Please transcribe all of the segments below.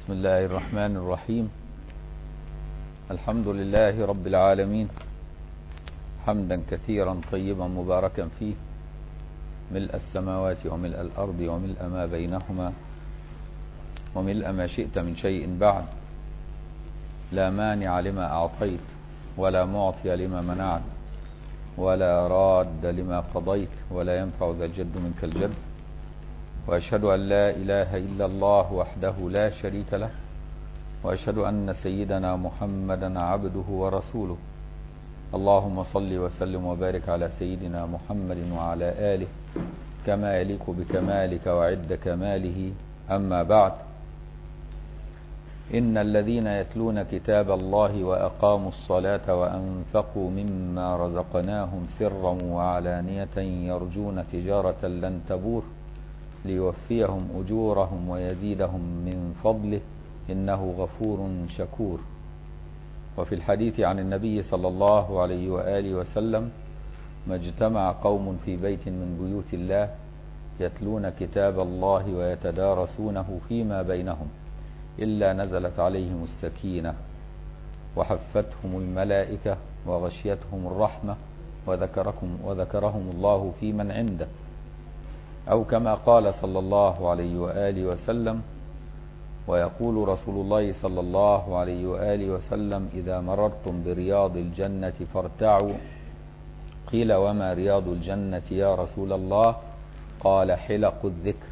بسم الله الرحمن الرحيم. الحمد لله رب العالمين، حمدا كثيرا طيبا مباركا فيه، ملء السماوات وملء الأرض وملء ما بينهما وملء ما شئت من شيء بعد. لا مانع لما أعطيت ولا معطي لما منعت ولا راد لما قضيت ولا ينفع ذا الجد منك الجد. وأشهد أن لا إله إلا الله وحده لا شريك له، وأشهد أن سيدنا محمدا عبده ورسوله. اللهم صل وسلم وبارك على سيدنا محمد وعلى آله كما يليق بكمالك وعد كماله. أما بعد، إن الذين يتلون كتاب الله وأقاموا الصلاة وأنفقوا مما رزقناهم سرا وعلانية يرجون تجارة لن تبور ليوفيهم أجورهم ويزيدهم من فضله إنه غفور شكور. وفي الحديث عن النبي صلى الله عليه وآله وسلم: ما اجتمع قوم في بيت من بيوت الله يتلون كتاب الله ويتدارسونه فيما بينهم إلا نزلت عليهم السكينة وحفتهم الملائكة وغشيتهم الرحمة وذكرهم الله في من عنده، أو كما قال صلى الله عليه وآله وسلم. ويقول رسول الله صلى الله عليه وآله وسلم: إذا مررتم برياض الجنة فارتعوا. قيل: وما رياض الجنة يا رسول الله؟ قال: حلق الذكر.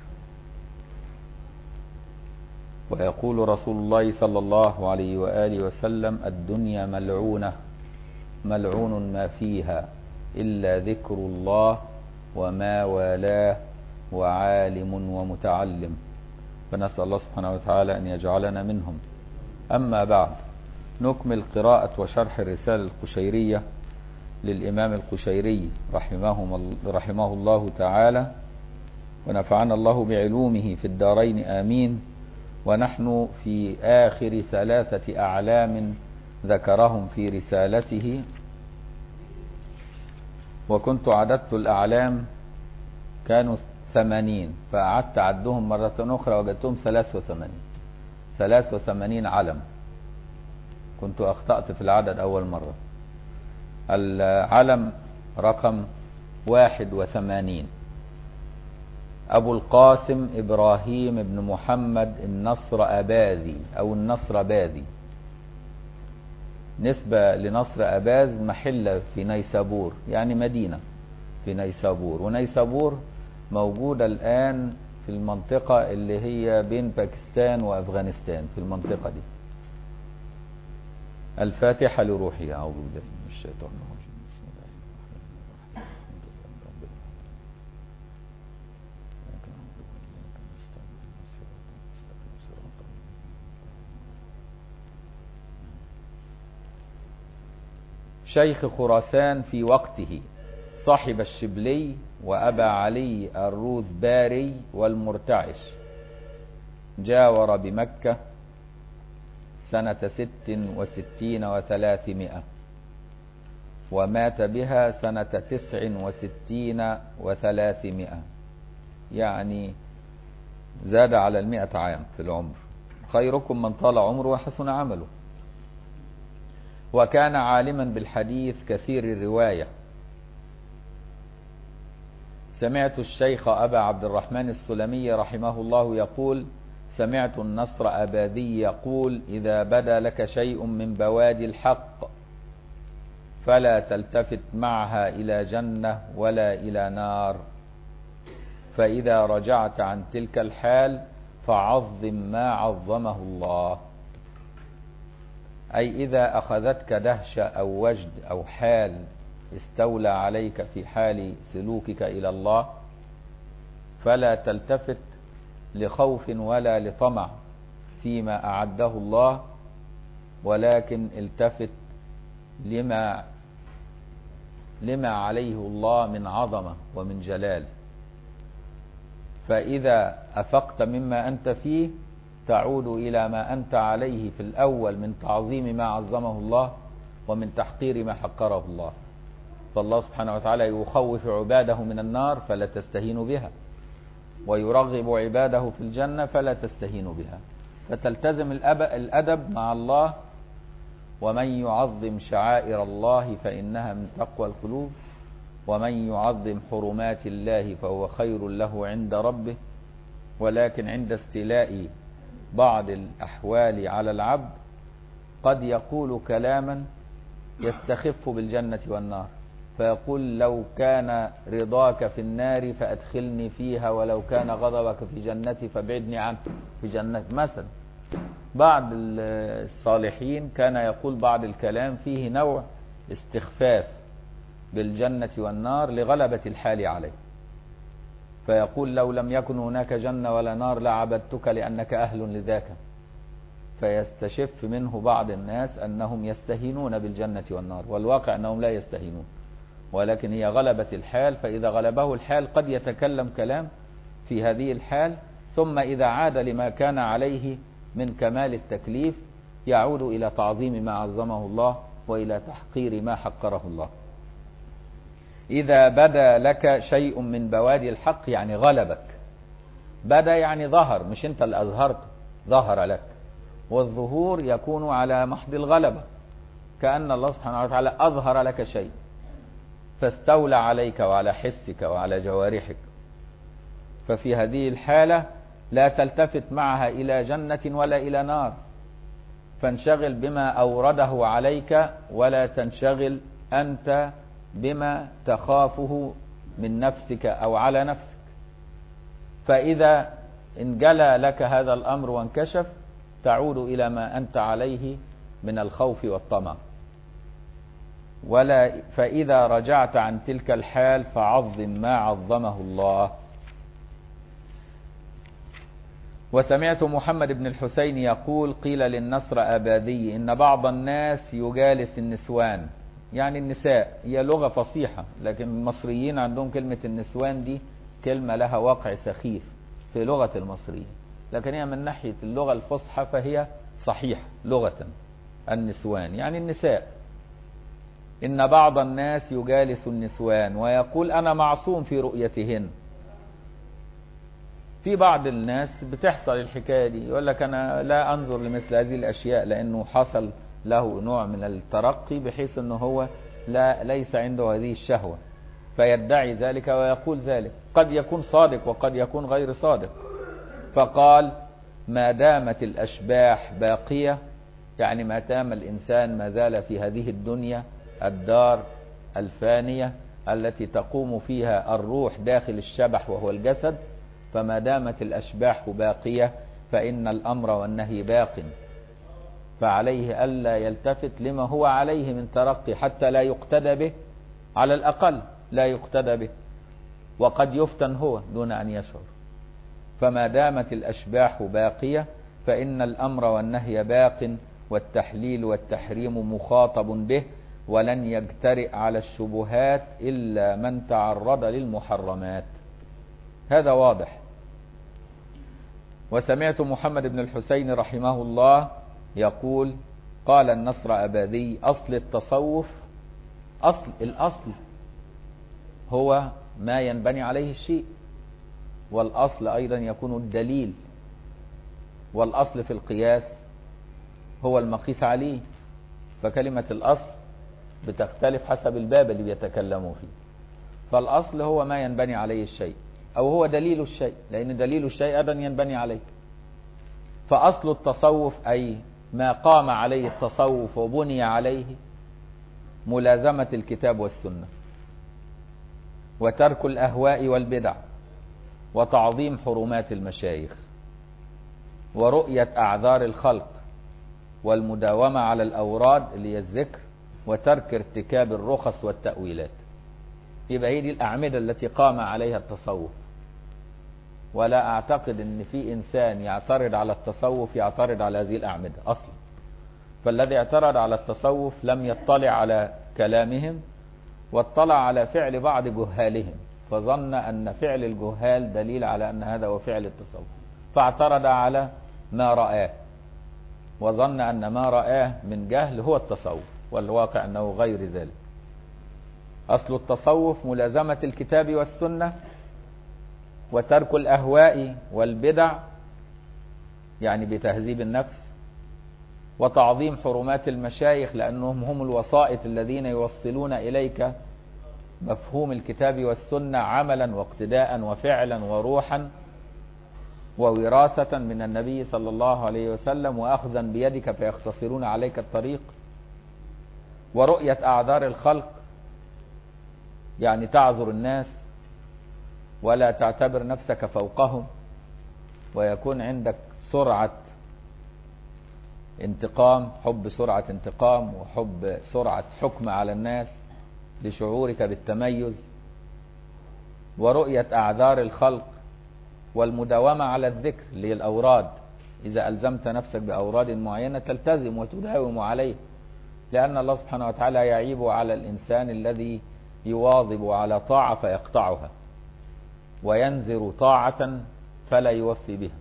ويقول رسول الله صلى الله عليه وآله وسلم: الدنيا ملعونة ملعون ما فيها إلا ذكر الله وما والاه وعالم ومتعلم. فنسأل الله سبحانه وتعالى أن يجعلنا منهم. أما بعد، نكمل قراءة وشرح الرسالة القشيرية للإمام القشيري رحمه الله تعالى، ونفعنا الله بعلومه في الدارين آمين. ونحن في آخر 3 أعلام ذكرهم في رسالته، وكنت عددت الأعلام كانوا 80، فأعدت عدهم مرة أخرى وجدتهم 83 علم. كنت أخطأت في العدد أول مرة. العلم رقم 81: أبو القاسم إبراهيم بن محمد النصر أباذي أو النصر باذي، نسبة لنصر أباز محلة في نيسابور، يعني مدينة في نيسابور. ونيسابور موجودة الآن في المنطقة اللي هي بين باكستان وأفغانستان، في المنطقة دي. الفاتحة لروحي. أعوذ بالله من الشيطان الرجيم. بسم الله الرحمن الرحيم. شيخ خراسان في وقته، صاحب الشبلي وأبا علي الروذباري والمرتعش، جاور بمكة سنة 66 و300، ومات بها سنة 69 و300، يعني زاد على 100 عام في العمر. خيركم من طال عمره وحسن عمله. وكان عالما بالحديث كثير الرواية. سمعت الشيخ أبا عبد الرحمن السلمي رحمه الله يقول: سمعت النصر أباذي يقول: إذا بدا لك شيء من بوادي الحق فلا تلتفت معها إلى جنة ولا إلى نار، فإذا رجعت عن تلك الحال فعظم ما عظمه الله. أي إذا أخذتك دهشة أو وجد أو حال استولى عليك في حال سلوكك إلى الله، فلا تلتفت لخوف ولا لطمع فيما أعده الله، ولكن التفت لما عليه الله من عظمة ومن جلال. فإذا أفقت مما أنت فيه تعود إلى ما أنت عليه في الأول من تعظيم ما عظمه الله ومن تحقير ما حقره الله. فالله سبحانه وتعالى يخوف عباده من النار فلا تستهينوا بها، ويرغب عباده في الجنة فلا تستهينوا بها. فتلتزم الأدب مع الله. ومن يعظم شعائر الله فإنها من تقوى القلوب، ومن يعظم حرمات الله فهو خير له عند ربه. ولكن عند استيلاء بعض الأحوال على العبد قد يقول كلاما يستخف بالجنة والنار، فيقول لو كان رضاك في النار فأدخلني فيها، ولو كان غضبك في جنتي فابعدني عنه في جنة مثلا. بعض الصالحين كان يقول بعض الكلام فيه نوع استخفاف بالجنة والنار لغلبة الحال عليه، فيقول لو لم يكن هناك جنة ولا نار لعبدتك لأنك أهل لذاك. فيستشف منه بعض الناس أنهم يستهينون بالجنة والنار، والواقع أنهم لا يستهينون، ولكن هي غلبة الحال. فإذا غلبه الحال قد يتكلم كلام في هذه الحال، ثم إذا عاد لما كان عليه من كمال التكليف يعود إلى تعظيم ما عظمه الله وإلى تحقير ما حقره الله. إذا بدا لك شيء من بوادي الحق يعني غلبك. بدا يعني ظهر، مش أنت اللي أظهرته، ظهر لك. والظهور يكون على محض الغلبة، كأن الله سبحانه وتعالى أظهر لك شيء فاستولى عليك وعلى حسك وعلى جوارحك. ففي هذه الحالة لا تلتفت معها إلى جنة ولا إلى نار، فانشغل بما أورده عليك، ولا تنشغل أنت بما تخافه من نفسك أو على نفسك. فإذا انجلى لك هذا الأمر وانكشف تعود إلى ما أنت عليه من الخوف والطمع. فإذا رجعت عن تلك الحال فعظم ما عظمه الله. وسمعت محمد بن الحسين يقول قيل للنصر أبادي إن بعض الناس يجالس النسوان، يعني النساء. هي لغة فصيحة، لكن المصريين عندهم كلمة النسوان دي كلمة لها واقع سخيف في لغة المصريين، لكن هي من ناحية اللغة الفصحى فهي صحيحة لغة. النسوان يعني النساء. إن بعض الناس يجالس النسوان ويقول أنا معصوم في رؤيتهن. في بعض الناس بتحصل الحكاية دي، يقول لك أنا لا أنظر لمثل هذه الأشياء لأنه حصل له نوع من الترقي بحيث أنه هو ليس عنده هذه الشهوة، فيدعي ذلك ويقول ذلك. قد يكون صادق وقد يكون غير صادق. فقال ما دامت الأشباح باقية، يعني ما دام الإنسان ما زال في هذه الدنيا الدار الفانية التي تقوم فيها الروح داخل الشبح وهو الجسد، فما دامت الأشباح باقية فإن الأمر والنهي باق، فعليه ألا يلتفت لما هو عليه من ترقي حتى لا يقتدى به، على الأقل لا يقتدى به، وقد يفتن هو دون أن يشعر. فما دامت الأشباح باقية فإن الأمر والنهي باق، والتحليل والتحريم مخاطب به، ولن يجترئ على الشبهات إلا من تعرض للمحرمات. هذا واضح. وسمعت محمد بن الحسين رحمه الله يقول قال النصر أبادي أصل التصوف، الأصل هو ما ينبني عليه الشيء، والأصل أيضا يكون الدليل، والأصل في القياس هو المقيس عليه. فكلمة الأصل بتختلف حسب الباب اللي بيتكلموا فيه. فالأصل هو ما ينبني عليه الشيء، أو هو دليل الشيء، لأن دليل الشيء أيضا ينبني عليه. فأصل التصوف أي ما قام عليه التصوف وبني عليه ملازمة الكتاب والسنة، وترك الأهواء والبدع، وتعظيم حرمات المشايخ، ورؤية أعذار الخلق، والمداومة على الأوراد اللي هي الذكر، وترك ارتكاب الرخص والتأويلات. يبقى هي دي الأعمدة التي قام عليها التصوف. ولا أعتقد أن في إنسان يعترض على التصوف يعترض على هذه الأعمدة أصلا. فالذي اعترض على التصوف لم يطلع على كلامهم، واطلع على فعل بعض جهالهم، فظن أن فعل الجهال دليل على أن هذا هو فعل التصوف، فاعترض على ما رآه، وظن أن ما رآه من جهل هو التصوف، والواقع أنه غير ذلك. أصل التصوف ملازمة الكتاب والسنة، وترك الأهواء والبدع، يعني بتهذيب النفس، وتعظيم حرمات المشايخ لأنهم هم الوسائط الذين يوصلون إليك مفهوم الكتاب والسنة عملا واقتداء وفعلا وروحا ووراثة من النبي صلى الله عليه وسلم، وأخذا بيدك فيختصرون عليك الطريق. ورؤية أعذار الخلق، يعني تعذر الناس ولا تعتبر نفسك فوقهم، ويكون عندك سرعة انتقام، حب سرعة انتقام وحب سرعة حكم على الناس لشعورك بالتميز. ورؤية أعذار الخلق والمداومة على الذكر اللي هي الأوراد، إذا ألزمت نفسك بأوراد معينة تلتزم وتداوم عليه، لأن الله سبحانه وتعالى يعيب على الإنسان الذي يواظب على طاعة فيقطعها، وينذر طاعة فلا يوفي بها.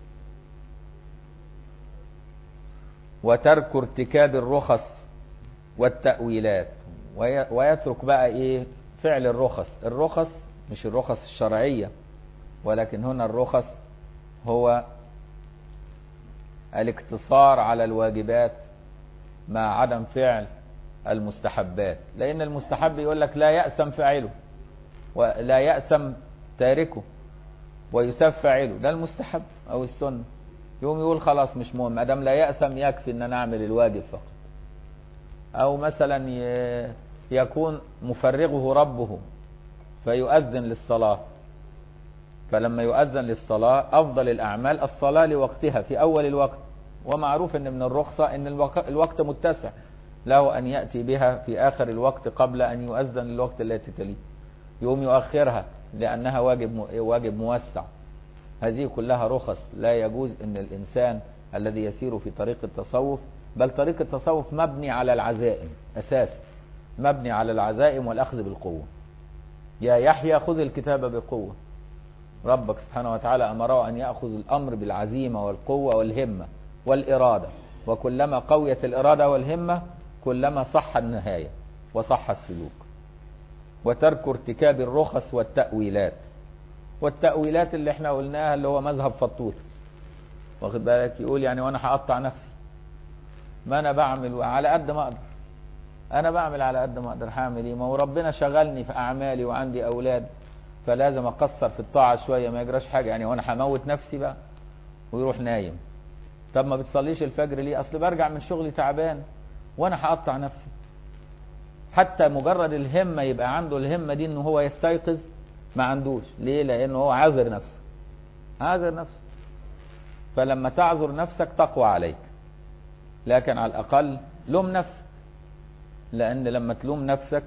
وترك ارتكاب الرخص والتأويلات، ويترك بقى ايه فعل الرخص مش الرخص الشرعية، ولكن هنا الرخص هو الاقتصار على الواجبات مع عدم فعل المستحبات، لأن المستحب يقول لك لا يأسم فاعله ولا يأسم تاركه ويساب فاعله، ده المستحب أو السنة. يوم يقول خلاص مش مهم، ادام لا يأسم يكفي ان انا اعمل الواجب فقط. او مثلا يكون مفرغه ربه فيؤذن للصلاة، فلما يؤذن للصلاة افضل الاعمال الصلاة لوقتها في اول الوقت، ومعروف ان من الرخصة ان الوقت متسع له ان يأتي بها في اخر الوقت قبل ان يؤذن للوقت التي تليه، يوم يؤخرها لانها واجب موسع. هذه كلها رخص. لا يجوز ان الانسان الذي يسير في طريق التصوف، بل طريق التصوف مبني على العزائم اساسا، مبني على العزائم والاخذ بالقوة. يا يحيى خذ الكتاب بقوة، ربك سبحانه وتعالى امره ان يأخذ الامر بالعزيمة والقوة والهمة والارادة، وكلما قويت الارادة والهمة كلما صح النهاية وصح السلوك. وترك ارتكاب الرخص والتأويلات، والتأويلات اللي احنا قلناها اللي هو مذهب فطوط، واخد بالك، يقول يعني وانا هقطع نفسي، ما انا بعمل على قد ما اقدر، انا بعمل على قد ما اقدر، هعمل ايه؟ ما هو ربنا شغلني في اعمالي وعندي اولاد فلازم اقصر في الطاعة شوية، ما يجراش حاجة يعني، وانا هموت نفسي بقى؟ ويروح نايم. طب ما بتصليش الفجر ليه؟ اصل برجع من شغلي تعبان وانا هقطع نفسي. حتى مجرد الهمة يبقى عنده الهمة دي ان هو يستيقظ ما عندوش، ليه؟ لانه هو عاذر نفسه، عاذر نفسه. فلما تعذر نفسك تقوى عليك، لكن على الاقل لوم نفسك، لان لما تلوم نفسك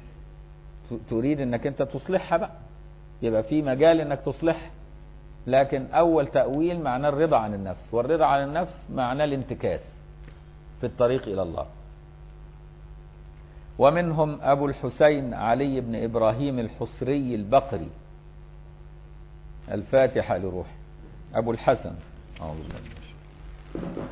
تريد انك انت تصلحها بقى، يبقى في مجال انك تصلحها. لكن اول تأويل معناه الرضا عن النفس، والرضا عن النفس معناه الانتكاس في الطريق الى الله. ومنهم ابو الحسين علي بن ابراهيم الحصري البقري. الفاتحة لروح ابو الحسن. أعوذ بالله من الشيطان.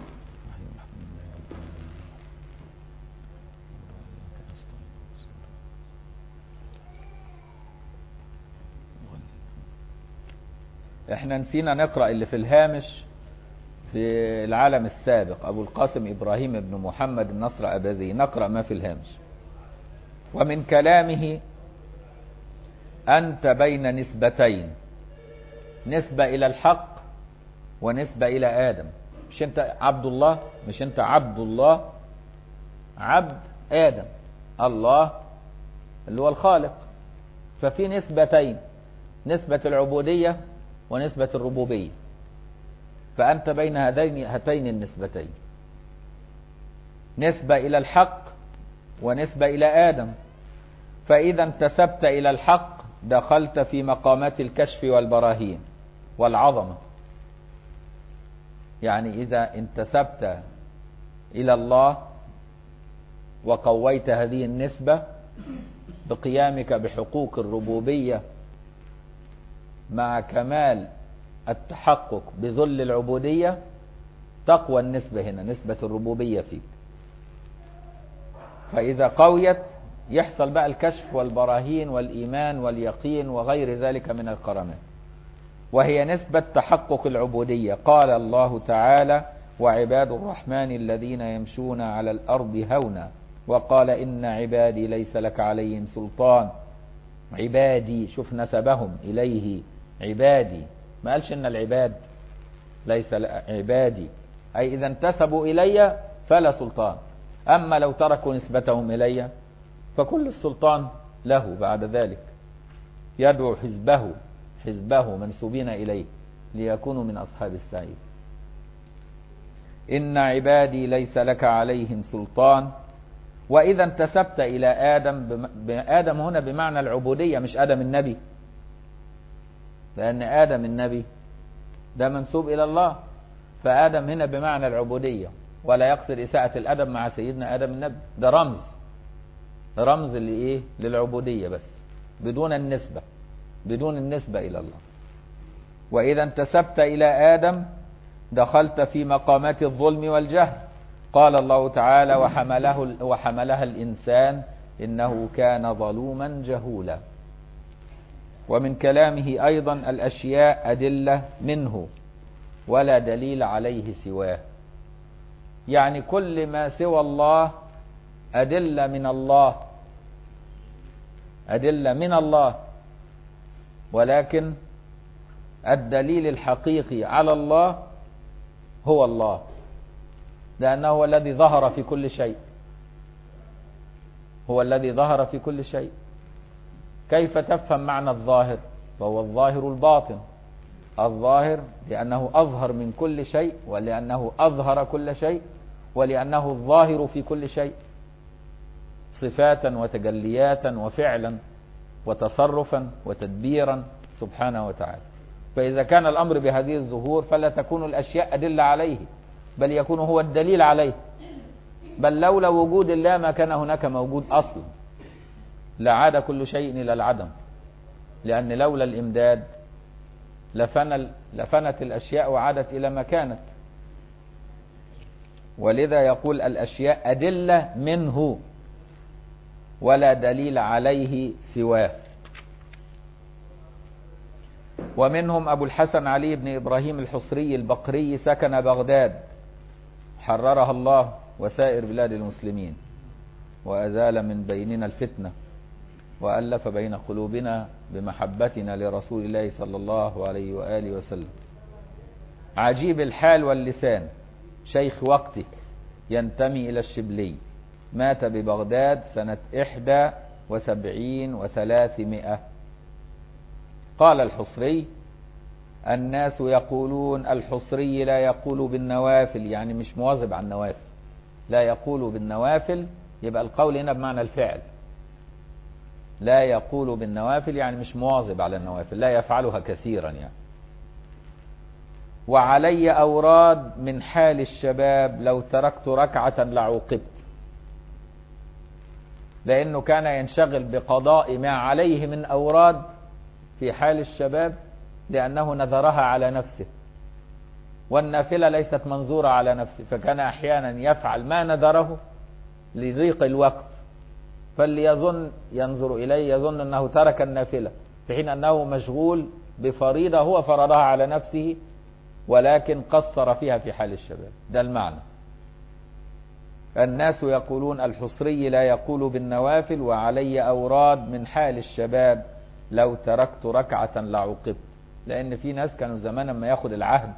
احنا نسينا نقرأ اللي في الهامش في العالم السابق، ابو القاسم ابراهيم بن محمد النصر اباذي، نقرأ ما في الهامش. ومن كلامه انت بين نسبتين، نسبة الى الحق ونسبة الى ادم. مش انت عبد الله؟ مش انت عبد الله؟ عبد ادم، الله اللي هو الخالق. ففي نسبتين، نسبة العبودية ونسبة الربوبية، فأنت بين هاتين النسبتين، نسبة إلى الحق ونسبة إلى آدم. فإذا انتسبت إلى الحق دخلت في مقامات الكشف والبراهين والعظمة. يعني إذا انتسبت إلى الله وقويت هذه النسبة بقيامك بحقوق الربوبية مع كمال التحقق بذل العبودية، تقوى النسبة هنا، نسبة الربوبية فيك. فإذا قويت يحصل بقى الكشف والبراهين والإيمان واليقين وغير ذلك من الكرامات. وهي نسبة تحقق العبودية. قال الله تعالى: وعباد الرحمن الذين يمشون على الأرض هونا. وقال: إن عبادي ليس لك عليهم سلطان. عبادي، شوف نسبهم إليه، عبادي، ما قالش إن العباد ليس عبادي، أي إذا انتسبوا إلي فلا سلطان. أما لو تركوا نسبتهم إلي فكل السلطان له بعد ذلك. يدعو حزبه منسوبين إليه ليكونوا من أصحاب السعير. إن عبادي ليس لك عليهم سلطان. وإذا انتسبت إلى آدم، آدم هنا بمعنى العبودية مش آدم النبي، لأن آدم النبي ده منسوب إلى الله، فآدم هنا بمعنى العبودية، ولا يقصد إساءة الأدب مع سيدنا آدم النبي، ده رمز لإيه؟ للعبودية بس، بدون النسبة إلى الله. وإذا انتسبت إلى آدم دخلت في مقامات الظلم والجهل. قال الله تعالى: وحملها الإنسان إنه كان ظلوما جهولا. ومن كلامه أيضا: الأشياء أدلة منه ولا دليل عليه سواه. يعني كل ما سوى الله أدلة من الله، ولكن الدليل الحقيقي على الله هو الله، لأنه هو الذي ظهر في كل شيء. كيف تفهم معنى الظاهر؟ فهو الظاهر الباطن. الظاهر لأنه أظهر من كل شيء، ولأنه أظهر كل شيء، ولأنه الظاهر في كل شيء، صفاتا وتجلياتا وفعلا وتصرفا وتدبيرا سبحانه وتعالى. فإذا كان الأمر بهذه الظهور فلا تكون الأشياء أدلة عليه، بل يكون هو الدليل عليه. بل لولا وجود الله ما كان هناك موجود أصلا، لعاد كل شيء إلى العدم، لأن لولا الإمداد لفنت الأشياء وعادت إلى ما كانت. ولذا يقول: الأشياء أدلة منه ولا دليل عليه سواه. ومنهم أبو الحسن علي بن إبراهيم الحصري البقري، سكن بغداد حررها الله وسائر بلاد المسلمين، وأزال من بيننا الفتنة، وألف بين قلوبنا بمحبتنا لرسول الله صلى الله عليه وآله وسلم. عجيب الحال واللسان، شيخ وقته، ينتمي إلى الشبلي، مات ببغداد سنة 71 و300. قال الحصري: الناس يقولون الحصري لا يقول بالنوافل، يعني مش مواظب على النوافل، لا يقول بالنوافل، يبقى القول هنا بمعنى الفعل. لا يقول بالنوافل يعني مش مواظب على النوافل، لا يفعلها كثيرا يعني. وعلي أوراد من حال الشباب لو تركت ركعة لعوقبت، لأنه كان ينشغل بقضاء ما عليه من أوراد في حال الشباب، لأنه نذرها على نفسه، والنافلة ليست منظورة على نفسه، فكان أحيانا يفعل ما نذره لضيق الوقت، فاللي ينظر إليه يظن أنه ترك النافلة، في حين أنه مشغول بفريضة هو فرضها على نفسه، ولكن قصر فيها في حال الشباب. ده المعنى. الناس يقولون الحصري لا يقول بالنوافل، وعلي أوراد من حال الشباب لو تركت ركعة لعوقبت. لأن في ناس كانوا زمان ما ياخد العهد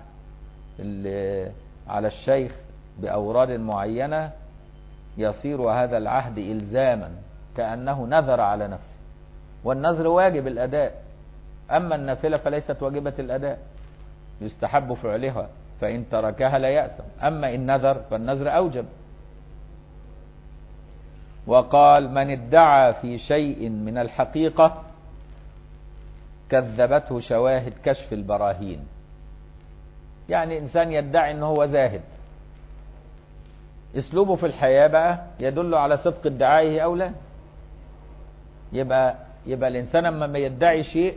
على الشيخ بأوراد معينة يصير هذا العهد إلزاما، كأنه نذر على نفسه، والنذر واجب الأداء، أما النافلة فليست واجبة الأداء، يستحب فعلها، فإن تركها لا يأثم، أما إن نذر فالنذر أوجب. وقال: من ادعى في شيء من الحقيقة كذبته شواهد كشف البراهين. يعني إنسان يدعي أنه هو زاهد، اسلوبه في الحياة بقى يدل على صدق ادعائه أو لا. يبقى الإنسان لما يدعي شيء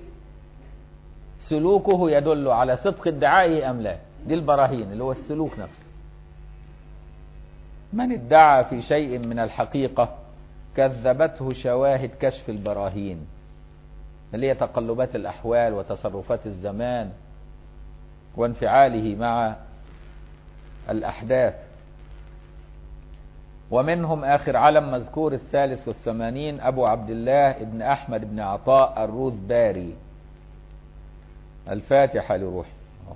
سلوكه يدل على صدق ادعائه أم لا. دي البراهين اللي هو السلوك نفسه. من ادعى في شيء من الحقيقة كذبته شواهد كشف البراهين، اللي هي تقلبات الأحوال وتصرفات الزمان وانفعاله مع الأحداث. ومنهم آخر علم مذكور 83 أبو عبد الله ابن أحمد بن عطاء الروذباري. الفاتحة لروحه.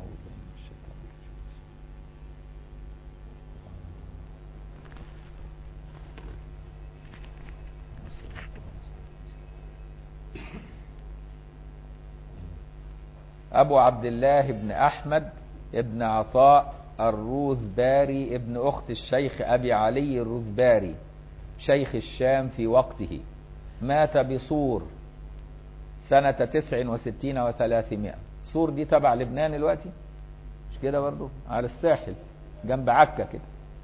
أبو عبد الله ابن أحمد ابن عطاء الروذباري ابن أخت الشيخ أبي علي الروذباري شيخ الشام في وقته، مات بصور سنة 69 و300. صور دي تبع لبنان دلوقتي، مش كده برضو؟ على الساحل جنب عكا كده.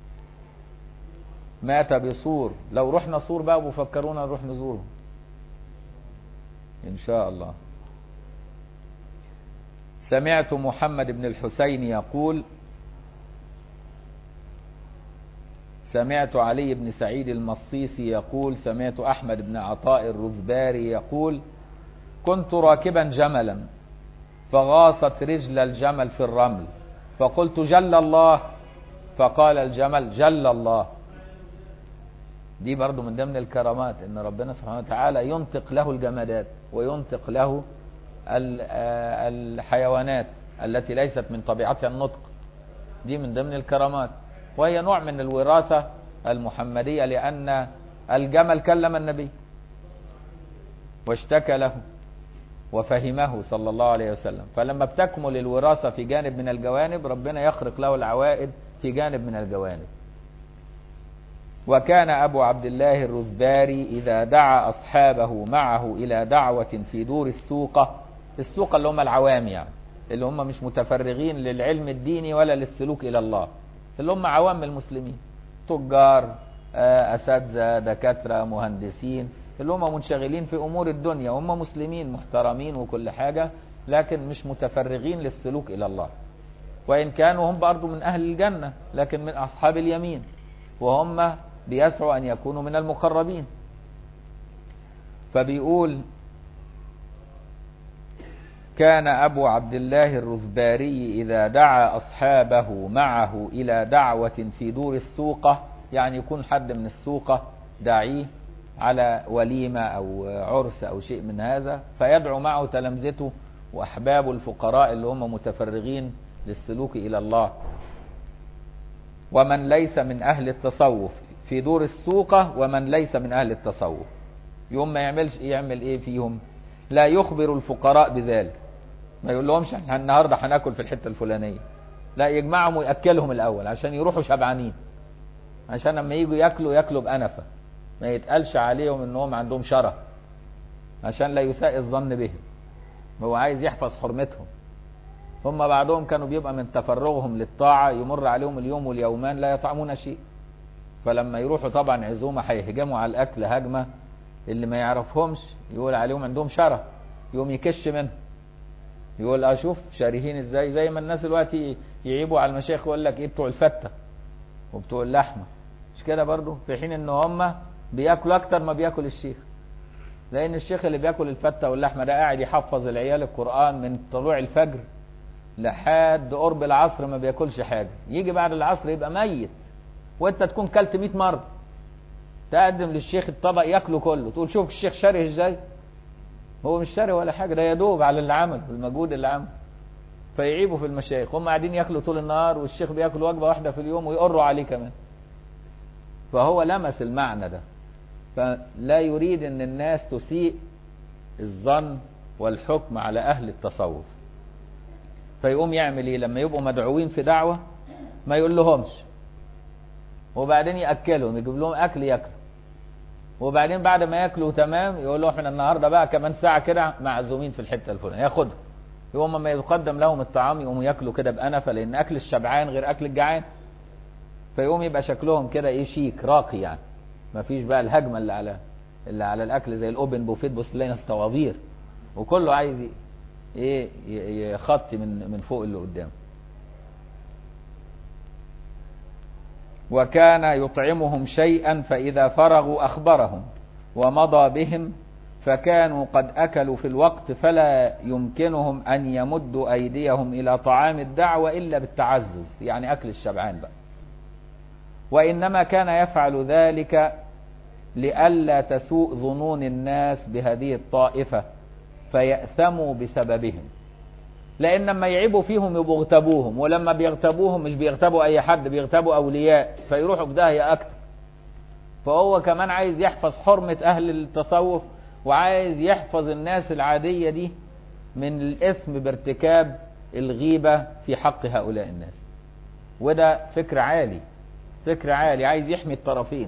مات بصور. لو رحنا صور بقى وفكرونا نروح نزوره إن شاء الله. سمعت محمد بن الحسين يقول: سمعت علي بن سعيد المصيصي يقول: سمعت أحمد بن عطاء الروذباري يقول: كنت راكبا جملا فغاصت رجل الجمل في الرمل فقلت: جل الله. فقال الجمل: جل الله. دي برضو من ضمن الكرامات، ان ربنا سبحانه وتعالى ينطق له الجمادات وينطق له الحيوانات التي ليست من طبيعتها النطق. دي من ضمن الكرامات، وهي نوع من الوراثة المحمدية، لأن الجمل كلم النبي واشتكى له وفهمه صلى الله عليه وسلم. فلما بتكمل الوراثة في جانب من الجوانب، ربنا يخرق له العوائد في جانب من الجوانب. وكان أبو عبد الله الروذباري إذا دعا أصحابه معه إلى دعوة في دور السوقة، السوقة اللي هم العوام يعني، اللي هم مش متفرغين للعلم الديني ولا للسلوك إلى الله، اللي هم عوام المسلمين، تجار، أساتذة، دكاترة، مهندسين، اللي هم منشغلين في أمور الدنيا، هم مسلمين محترمين وكل حاجة، لكن مش متفرغين للسلوك إلى الله. وإن كانوا هم برضو من أهل الجنة، لكن من أصحاب اليمين، وهم بيسعوا أن يكونوا من المقربين. فبيقول: كان أبو عبد الله الروذباري إذا دعا أصحابه معه إلى دعوة في دور السوقة، يعني يكون حد من السوقة داعيه على وليمة أو عرس أو شيء من هذا، فيدعو معه تلامذته وأحباب الفقراء اللي هم متفرغين للسلوك إلى الله. ومن ليس من أهل التصوف في دور السوقة، ومن ليس من أهل التصوف يوم ما يعمل إيه فيهم؟ لا يخبر الفقراء بذلك، ما يقول لهمش احنا النهارده هناكل في الحته الفلانيه، لا، يجمعهم ويأكلهم الاول عشان يروحوا شبعانين، عشان لما يجوا ياكلوا بأنفة، ما يتقالش عليهم انهم عندهم شره، عشان لا يساء الظن بهم. هو عايز يحفظ حرمتهم. هم بعضهم كانوا بيبقى من تفرغهم للطاعه يمر عليهم اليوم واليومان لا يطعمون شيء، فلما يروحوا طبعا عزومه هيهجموا على الاكل هجمه، اللي ما يعرفهمش يقول عليهم عندهم شره، يقوم يكش منهم، يقول اشوف شارهين ازاي، زي ما الناس دلوقتي يعيبوا على المشايخ يقول لك ايه بتوع الفته وبتوع اللحمه، مش كده برضو؟ في حين ان هم بياكلوا اكتر ما بياكل الشيخ، لان الشيخ اللي بياكل الفته واللحمه ده قاعد يحفظ العيال القران من طلوع الفجر لحد قرب العصر، ما بياكلش حاجه، يجي بعد العصر يبقى ميت، وانت تكون كلت 100 مره، تقدم للشيخ الطبق ياكله كله، تقول شوف الشيخ شاره ازاي، هو مش شاري ولا حاجه، ده يدوب على اللي عمل المجهود اللي عمل. فيعيبوا في المشايخ، هم قاعدين ياكلوا طول النهار والشيخ بياكل وجبه واحده في اليوم ويقروا عليه كمان. فهو لمس المعنى ده، فلا يريد ان الناس تسيء الظن والحكم على اهل التصوف. فيقوم يعمل ايه لما يبقوا مدعوين في دعوه؟ ما يقول لهمش، وبعدين ياكلهم، يجيب لهم اكل ياكلوا، وبعدين بعد ما ياكلوا تمام يقول له احنا النهارده بقى كمان ساعه كده معزومين في الحته الفلانيه، ياخدهم، يقوم ما يقدم لهم الطعام يقوموا ياكلوا كده بأنفة، لان اكل الشبعان غير اكل الجعان. فيقوم يبقى شكلهم كده ايه، شيك راقي يعني، ما فيش بقى الهجمه اللي على الاكل زي الاوبن بوفيت، بص تلاقي ناس طوابير وكله عايز ايه يخطي من فوق اللي قدامه. وكان يطعمهم شيئا فإذا فرغوا أخبرهم ومضى بهم، فكانوا قد أكلوا في الوقت، فلا يمكنهم أن يمدوا أيديهم إلى طعام الدعوة إلا بالتعزز، يعني أكل الشبعان بقى. وإنما كان يفعل ذلك لئلا تسوء ظنون الناس بهذه الطائفة فيأثموا بسببهم، لأن لما يعيبوا فيهم يبقوا اغتابوهم، ولما بيغتابوهم مش بيغتابوا أي حد، بيغتابوا أولياء فيروحوا في داهية أكتر. فهو كمان عايز يحفظ حرمة أهل التصوف، وعايز يحفظ الناس العادية دي من الإثم بارتكاب الغيبة في حق هؤلاء الناس. وده فكر عالي، فكر عالي عايز يحمي الطرفين.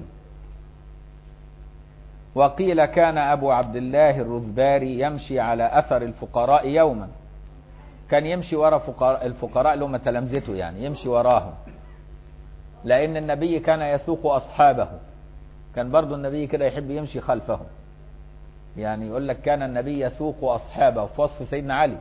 وقيل كان أبو عبد الله الرذباري يمشي على أثر الفقراء يوما، كان يمشي وراء الفقراء اللي هم تلامذته، يعني يمشي وراهم، لأن النبي كان يسوق أصحابه. كان برضو النبي كده يحب يمشي خلفهم، يعني يقول لك كان النبي يسوق أصحابه في وصف سيدنا علي.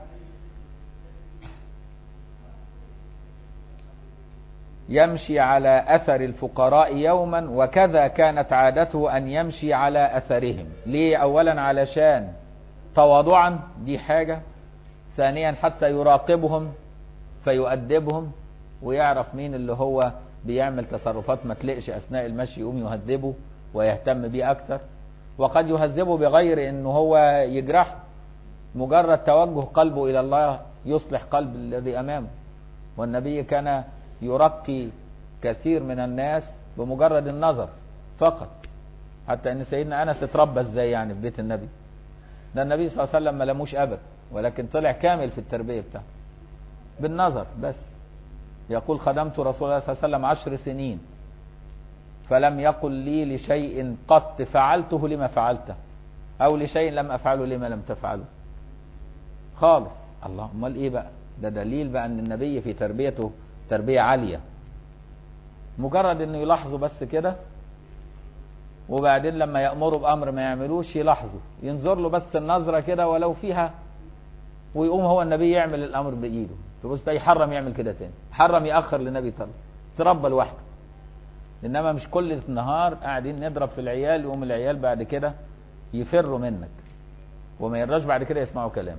يمشي على أثر الفقراء يوما، وكذا كانت عادته أن يمشي على أثرهم. ليه؟ أولا علشان تواضعا، دي حاجة. ثانيا حتى يراقبهم فيؤدبهم، ويعرف مين اللي هو بيعمل تصرفات ما تلقش أثناء المشي، يقوم يهذبه ويهتم بيه أكثر. وقد يهذبه بغير أنه هو يجرحه، مجرد توجه قلبه إلى الله يصلح قلب الذي أمامه. والنبي كان يرقي كثير من الناس بمجرد النظر فقط، حتى ان سيدنا انس اتربى ازاي يعني في بيت النبي. ده النبي صلى الله عليه وسلم ما لموش ابدا، ولكن طلع كامل في التربيه بتاعه بالنظر بس. يقول خدمت رسول الله صلى الله عليه وسلم 10 سنين فلم يقل لي لشيء قط فعلته لما فعلته، او لشيء لم افعله لما لم تفعله خالص. الله، امال ايه بقى؟ ده دليل بقى ان النبي في تربيته تربية عالية. مجرد انه يلاحظوا بس كده، وبعدين لما يأمروا بأمر ما يعملوش يلاحظوا، ينظر له بس النظرة كده ولو فيها، ويقوم هو النبي يعمل الأمر بإيده. تبص ده يحرم يعمل كده تاني، حرم يأخر للنبي طلع تربى لوحده. إنما مش كل النهار قاعدين نضرب في العيال، يقوم العيال بعد كده يفروا منك وما يرضاش بعد كده يسمعوا كلامك.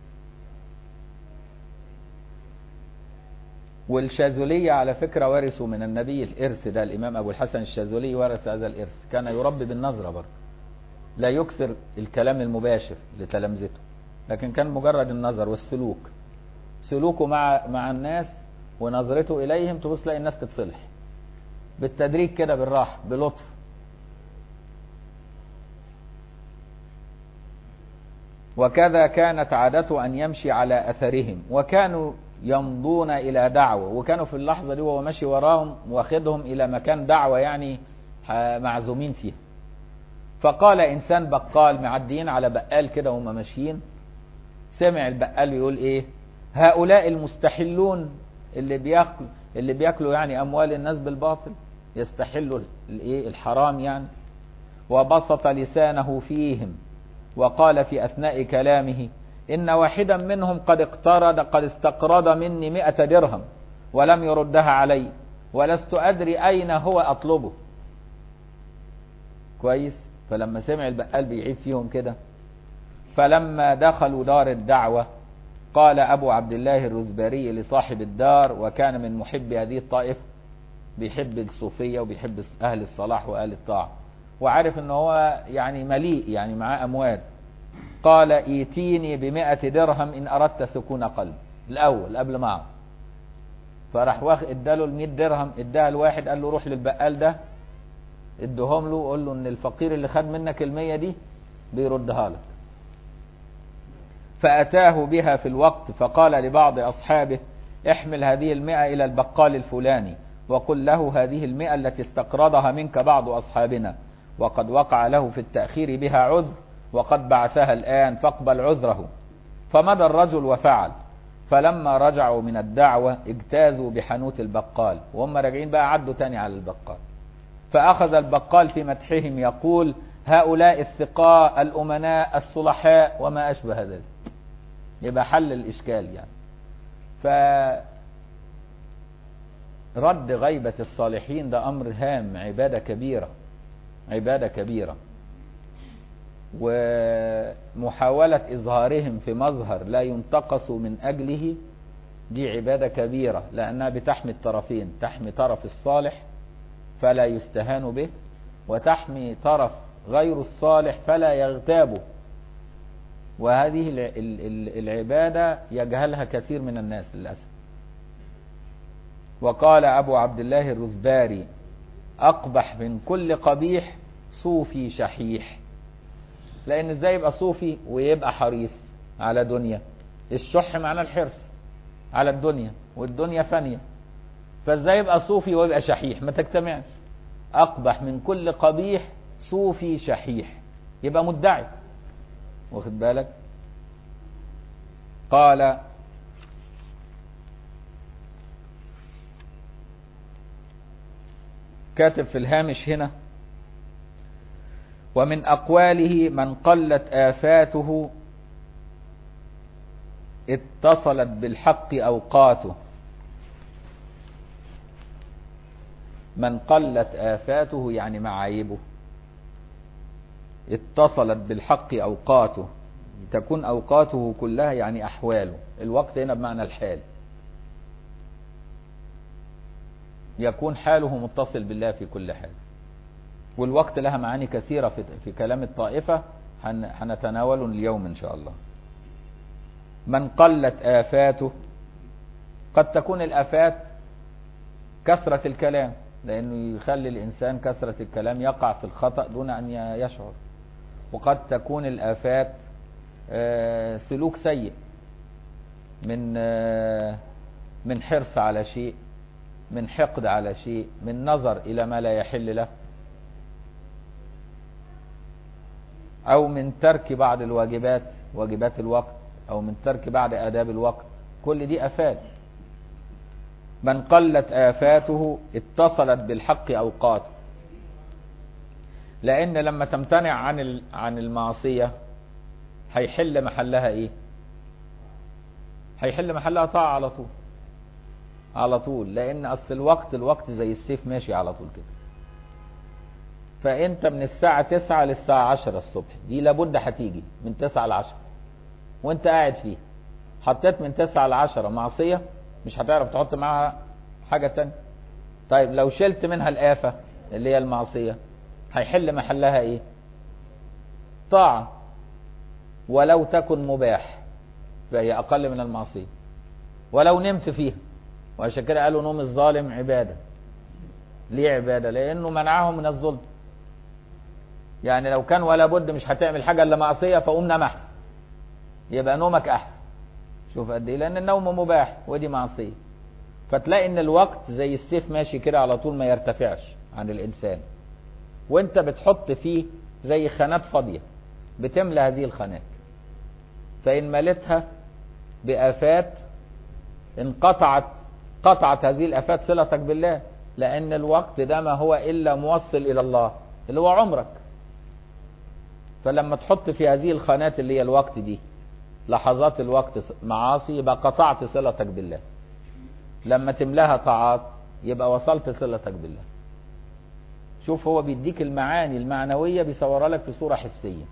والشاذلية على فكرة ورثوا من النبي الإرث ده. الإمام أبو الحسن الشاذلي ورث هذا الإرث، كان يربي بالنظرة برضه، لا يكثر الكلام المباشر لتلامذته، لكن كان مجرد النظر والسلوك، سلوكه مع الناس ونظرته إليهم، تبص تلاقي الناس تتصلح بالتدريج كده، بالراحة بلطف. وكذا كانت عادته أن يمشي على أثرهم، وكانوا يمضون إلى دعوة، وكانوا في اللحظة دي وهو ماشي وراهم واخدهم إلى مكان دعوة يعني معزومين فيها. فقال إنسان بقال، معديين على بقال كده وهم ماشيين، سمع البقال يقول إيه؟ هؤلاء المستحلون اللي بياكلوا يعني أموال الناس بالباطل، يستحلوا الحرام يعني. وبسط لسانه فيهم وقال في أثناء كلامه إن واحدا منهم قد استقرض مني 100 درهم ولم يردها علي، ولست أدري أين هو أطلبه. كويس. فلما سمع البقال بيعيب فيهم كده، فلما دخلوا دار الدعوة قال أبو عبد الله الرذباري لصاحب الدار، وكان من محب هذه الطائفة، بيحب الصوفية وبيحب أهل الصلاح وأهل الطاعة، وعارف ان هو يعني مليء يعني معاه أموال، قال ايتيني ب100 درهم إن أردت سكون قلب. الأول قبل معه، فراح واخد اداله ال100 درهم، اداها الواحد قال له روح للبقال ده ادهم له، قول له ان الفقير اللي خد منك ال100 دي بيردها لك. فأتاه بها في الوقت، فقال لبعض أصحابه احمل هذه ال100 إلى البقال الفلاني وقل له هذه ال100 التي استقرضها منك بعض أصحابنا، وقد وقع له في التأخير بها عذر وقد بعثها الآن، فاقبل عذره. فمضى الرجل وفعل. فلما رجعوا من الدعوة اجتازوا بحانوت البقال، وهم راجعين بقى عدوا تاني على البقال، فأخذ البقال في مدحهم يقول هؤلاء الثقاء الأمناء الصلحاء وما أشبه ذلك. يبقى حل الإشكال يعني. فرد غيبة الصالحين ده أمر هام، عبادة كبيرة، عبادة كبيرة. ومحاولة إظهارهم في مظهر لا ينتقص من أجله، دي عبادة كبيرة، لأنها بتحمي الطرفين، تحمي طرف الصالح فلا يستهان به، وتحمي طرف غير الصالح فلا يغتابه. وهذه العبادة يجهلها كثير من الناس للأسف. وقال أبو عبد الله الرذباري: أقبح من كل قبيح صوفي شحيح. لأن ازاي يبقى صوفي ويبقى حريص على دنيا؟ الشح معنى الحرص على الدنيا، والدنيا فانية، فازاي يبقى صوفي ويبقى شحيح؟ ما تجتمعش. أقبح من كل قبيح صوفي شحيح، يبقى مدعي، واخد بالك؟ قال: كاتب في الهامش هنا: ومن أقواله: من قلت آفاته اتصلت بالحق أوقاته. من قلت آفاته يعني معايبه، اتصلت بالحق أوقاته، تكون أوقاته كلها يعني أحواله. الوقت هنا بمعنى الحال، يكون حاله متصل بالله في كل حال. والوقت لها معاني كثيرة في كلام الطائفة، هنتناول اليوم إن شاء الله. من قلت آفاته، قد تكون الآفات كثرة الكلام، لأنه يخلي الإنسان كثرة الكلام يقع في الخطأ دون أن يشعر. وقد تكون الآفات سلوك سيء، من حرص على شيء، من حقد على شيء، من نظر إلى ما لا يحل له، أو من ترك بعض الواجبات، واجبات الوقت، أو من ترك بعض آداب الوقت. كل دي آفات. من قلت آفاته اتصلت بالحق أوقاته. لأن لما تمتنع عن المعصية هيحل محلها إيه؟ هيحل محلها طاعة على طول، على طول. لأن أصل الوقت زي السيف ماشي على طول كده. فأنت من الساعة 9 للساعة 10 الصبح دي لابد هتيجي، من 9 ل 10، وأنت قاعد فيها. حطيت من 9 ل 10 معصية، مش هتعرف تحط معاها حاجة تانية. طيب لو شلت منها الآفة اللي هي المعصية، هيحل محلها إيه؟ طاعة، ولو تكن مباح فهي أقل من المعصية، ولو نمت فيها. وعشان كده قالوا نوم الظالم عبادة. ليه عبادة؟ لأنه منعهم من الظلم. يعني لو كان ولا بد مش هتعمل حاجة إلا معصية، فقوم نام أحسن، يبقى نومك أحسن. شوف قد إيه، لأن النوم مباح ودي معصية. فتلاقي إن الوقت زي السيف ماشي كده على طول، ما يرتفعش عن الإنسان، وأنت بتحط فيه زي خانات فاضية، بتملى هذه الخانات. فإن ملتها بآفات قطعت هذه الآفات صلتك بالله. لأن الوقت ده ما هو إلا موصل إلى الله، اللي هو عمرك. فلما تحط في هذه الخانات اللي هي الوقت دي لحظات الوقت معاصي، يبقى قطعت صلتك بالله. لما تملاها طاعات يبقى وصلت صلتك بالله. شوف، هو بيديك المعاني المعنوية بيصورها لك في صورة حسية.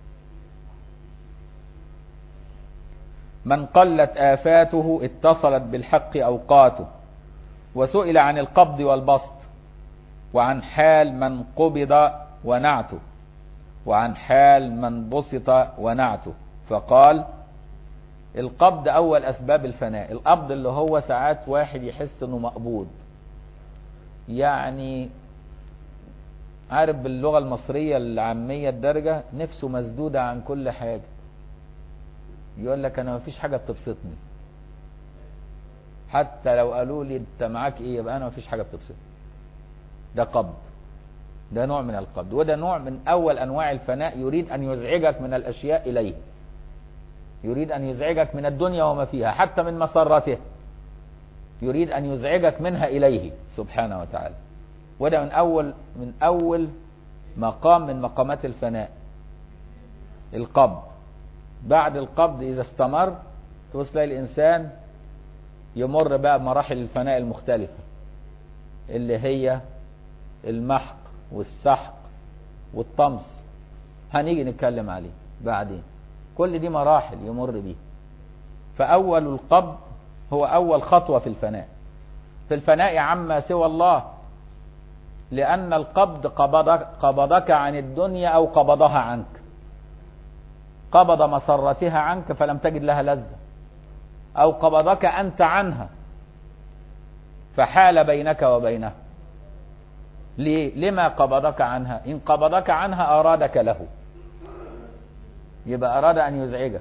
من قلت آفاته اتصلت بالحق أوقاته. وسئل عن القبض والبسط، وعن حال من قبض ونعته، وعن حال من بسط ونعته، فقال: القبض أول أسباب الفناء. القبض اللي هو ساعات واحد يحس أنه مقبوض، يعني عارف باللغة المصرية العامية الدارجة، نفسه مسدودة عن كل حاجة. يقول لك أنا مفيش حاجة بتبسطني، حتى لو قالوا لي أنت معاك إيه يبقى أنا مفيش حاجة بتبسطني. ده قبض، ده نوع من القبض، وده نوع من أول أنواع الفناء. يريد أن يزعجك من الأشياء إليه، يريد أن يزعجك من الدنيا وما فيها، حتى من مسرته يريد أن يزعجك منها إليه سبحانه وتعالى. وده من أول مقام من مقامات الفناء، القبض. بعد القبض إذا استمر توصل الإنسان يمر بقى بمراحل الفناء المختلفة، اللي هي المحق والسحق والطمس. هنيجي نتكلم عليه بعدين. كل دي مراحل يمر بيها. فأول القبض هو أول خطوة في الفناء، في الفناء عما سوى الله، لأن القبض قبضك عن الدنيا أو قبضها عنك، قبض مسرتها عنك فلم تجد لها لذة، أو قبضك أنت عنها فحال بينك وبينها. ليه؟ لما قبضك عنها؟ إن قبضك عنها أرادك له، يبقى أراد أن يزعجك.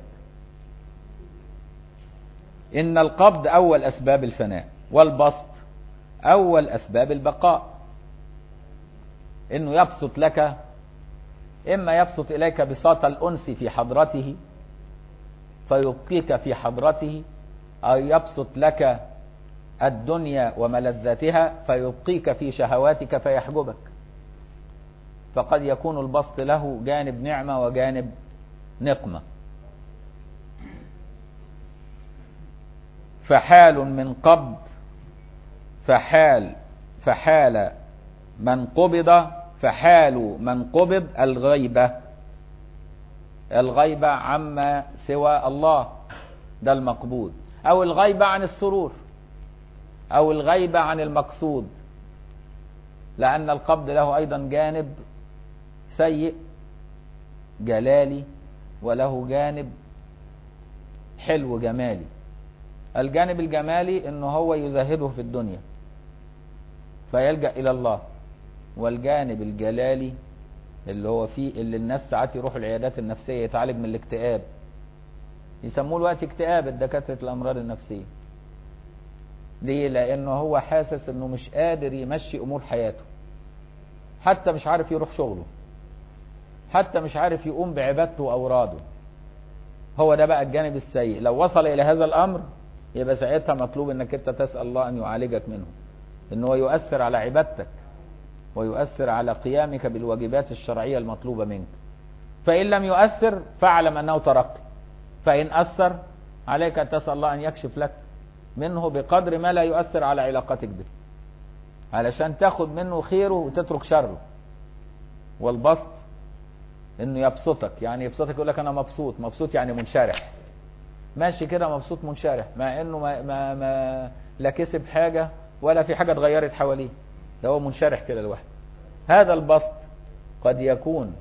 إن القبض أول أسباب الفناء، والبسط أول أسباب البقاء. إنه يبسط لك، إما يبسط إليك بساط الأنس في حضرته فيبقيك في حضرته، أو يبسط لك الدنيا وملذاتها فيبقيك في شهواتك فيحجبك. فقد يكون البسط له جانب نعمة وجانب نقمة. فحال من قبض، فحال من قبض، فحال من قبض الغيبة عما سوى الله، ده المقبوض، أو الغيبة عن السرور، أو الغيبة عن المقصود، لأن القبض له أيضا جانب سيء جلالي، وله جانب حلو جمالي. الجانب الجمالي إنه هو يزهده في الدنيا فيلجأ إلى الله، والجانب الجلالي اللي هو فيه اللي الناس ساعات يروحوا العيادات النفسية يتعالج من الاكتئاب، يسموه الوقت اكتئاب الدكاترة الأمراض النفسية. ليه؟ لأنه هو حاسس إنه مش قادر يمشي أمور حياته، حتى مش عارف يروح شغله، حتى مش عارف يقوم بعبادته وأوراده. هو ده بقى الجانب السيء. لو وصل إلى هذا الأمر يبقى ساعتها مطلوب إنك أنت تسأل الله أن يعالجك منه، إنه يؤثر على عبادتك ويؤثر على قيامك بالواجبات الشرعية المطلوبة منك. فإن لم يؤثر فاعلم أنه ترقي، فإن أثر عليك أن تسأل الله أن يكشف لك منه بقدر ما لا يؤثر على علاقتك به، علشان تاخد منه خيره وتترك شره. والبسط انه يبسطك، يعني يبسطك يقول لك انا مبسوط، مبسوط يعني منشرح، ماشي كده مبسوط منشرح، مع انه ما لا كسب حاجة ولا في حاجة اتغيرت حواليه، ده هو منشرح كده لوحده. هذا البسط قد يكون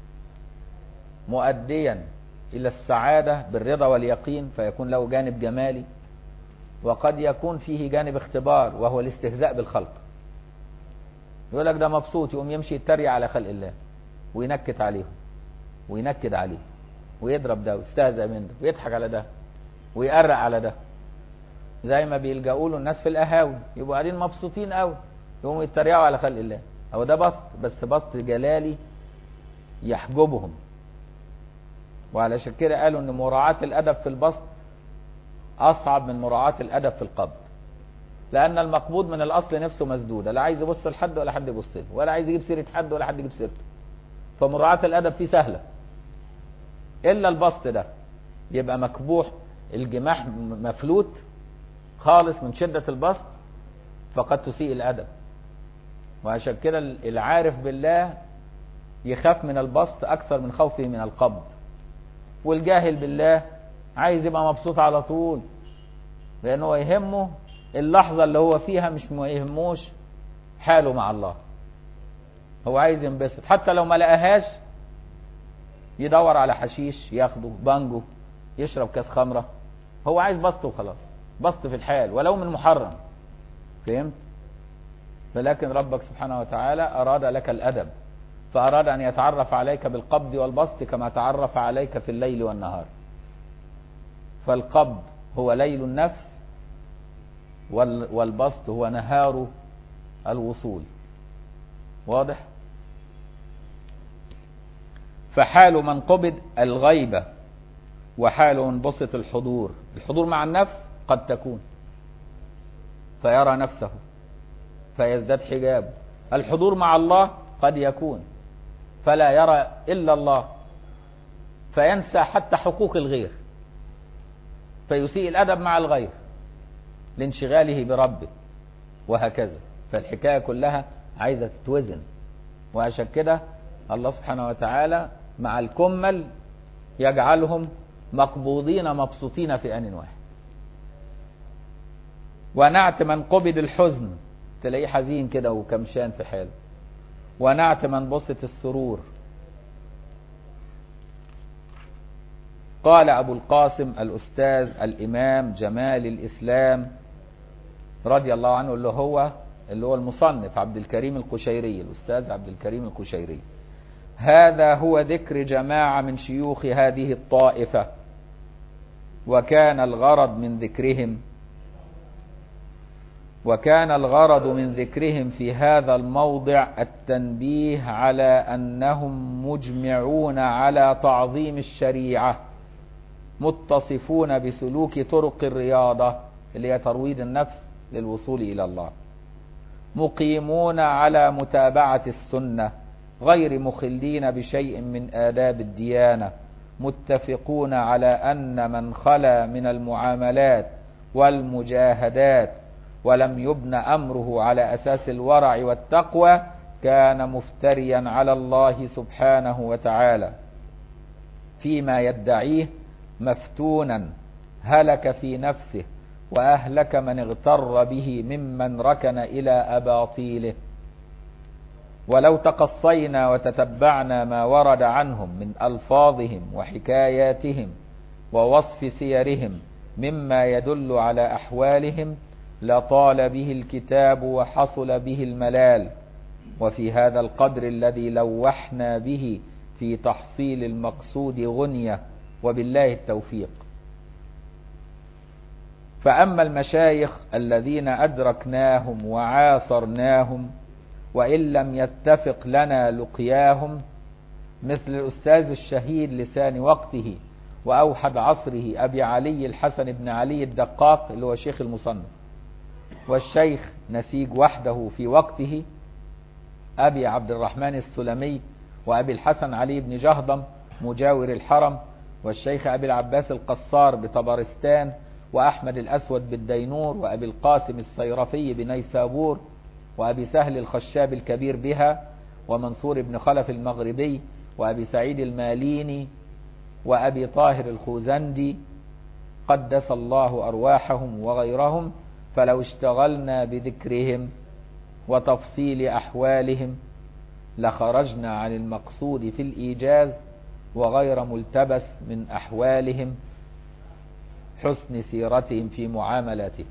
مؤديا الى السعادة بالرضا واليقين فيكون له جانب جمالي، وقد يكون فيه جانب اختبار وهو الاستهزاء بالخلق. يقول لك ده مبسوط، يقوم يمشي يتريق على خلق الله وينكت عليهم وينكد عليه ويضرب ده ويستهزأ من ده ويضحك على ده ويقرق على ده، زي ما بيلجأوا له الناس في القهاوي، يبقوا قاعدين مبسوطين قوي يقوموا يتريقوا على خلق الله. هو ده بسط، بس بسط جلالي يحجبهم. وعلشان كده قالوا ان مراعاة الادب في البسط اصعب من مراعاة الادب في القبض، لان المقبوض من الاصل نفسه مسدودة، لا عايز يبص لحد ولا حد يبص له، ولا عايز يجيب سيرة حد ولا حد يجيب سيرته، فمراعاة الادب فيه سهلة. الا البسط ده يبقى مكبوح، الجماح مفلوت خالص من شدة البسط، فقد تسيء الادب. وعشان كده العارف بالله يخاف من البسط اكثر من خوفه من القبض، والجاهل بالله عايز يبقى مبسوط على طول، لانه يهمه اللحظة اللي هو فيها، مش ما يهموش حاله مع الله. هو عايز ينبسط، حتى لو ما لقاهاش يدور على حشيش ياخده، بانجو، يشرب كاس خمرة، هو عايز بسط وخلاص، بسط في الحال ولو من محرم. فهمت؟ ولكن ربك سبحانه وتعالى أراد لك الأدب، فأراد أن يتعرف عليك بالقبض والبسط كما تعرف عليك في الليل والنهار. فالقبض هو ليل النفس، والبسط هو نهار الوصول. واضح؟ فحال من قبض الغيبة، وحال من بسط الحضور. الحضور مع النفس قد تكون فيرى نفسه فيزداد حجابه. الحضور مع الله قد يكون فلا يرى إلا الله فينسى حتى حقوق الغير، فيسيء الأدب مع الغير لانشغاله بربه، وهكذا. فالحكاية كلها عايزة تتوزن. وعشان كده الله سبحانه وتعالى مع الكمل يجعلهم مقبوضين مبسوطين في آن واحد. ونعت من قبض الحزن تلاقيه حزين كده وكمشان في حاله. ونعت من بسط السرور. قال أبو القاسم الأستاذ الإمام جمال الإسلام رضي الله عنه اللي هو المصنف عبد الكريم القشيري، الأستاذ عبد الكريم القشيري: هذا هو ذكر جماعة من شيوخ هذه الطائفة، وكان الغرض من ذكرهم في هذا الموضع التنبيه على أنهم مجمعون على تعظيم الشريعة، متصفون بسلوك طرق الرياضة اللي هي ترويض النفس للوصول إلى الله، مقيمون على متابعة السنة، غير مخلين بشيء من آداب الديانة، متفقون على أن من خلا من المعاملات والمجاهدات ولم يبن أمره على أساس الورع والتقوى كان مفتريا على الله سبحانه وتعالى فيما يدعيه، مفتونا هلك في نفسه وأهلك من اغتر به ممن ركن إلى أباطيله. ولو تقصينا وتتبعنا ما ورد عنهم من ألفاظهم وحكاياتهم ووصف سيرهم مما يدل على أحوالهم لطال به الكتاب وحصل به الملال. وفي هذا القدر الذي لوحنا به في تحصيل المقصود غنية، وبالله التوفيق. فأما المشايخ الذين أدركناهم وعاصرناهم وإن لم يتفق لنا لقياهم، مثل الأستاذ الشهيد لسان وقته وأوحد عصره أبي علي الحسن بن علي الدقاق اللي هو شيخ المصنف، والشيخ نسيج وحده في وقته أبي عبد الرحمن السلمي، وأبي الحسن علي بن جهضم مجاور الحرم، والشيخ أبي العباس القصار بطبرستان، وأحمد الأسود بالدينور، وأبي القاسم الصيرفي بنيسابور، وأبي سهل الخشاب الكبير بها، ومنصور بن خلف المغربي، وأبي سعيد الماليني، وأبي طاهر الخوزندي قدس الله أرواحهم وغيرهم. فلو اشتغلنا بذكرهم وتفصيل أحوالهم لخرجنا عن المقصود في الإيجاز، وغير ملتبس من أحوالهم حسن سيرتهم في معاملاتهم.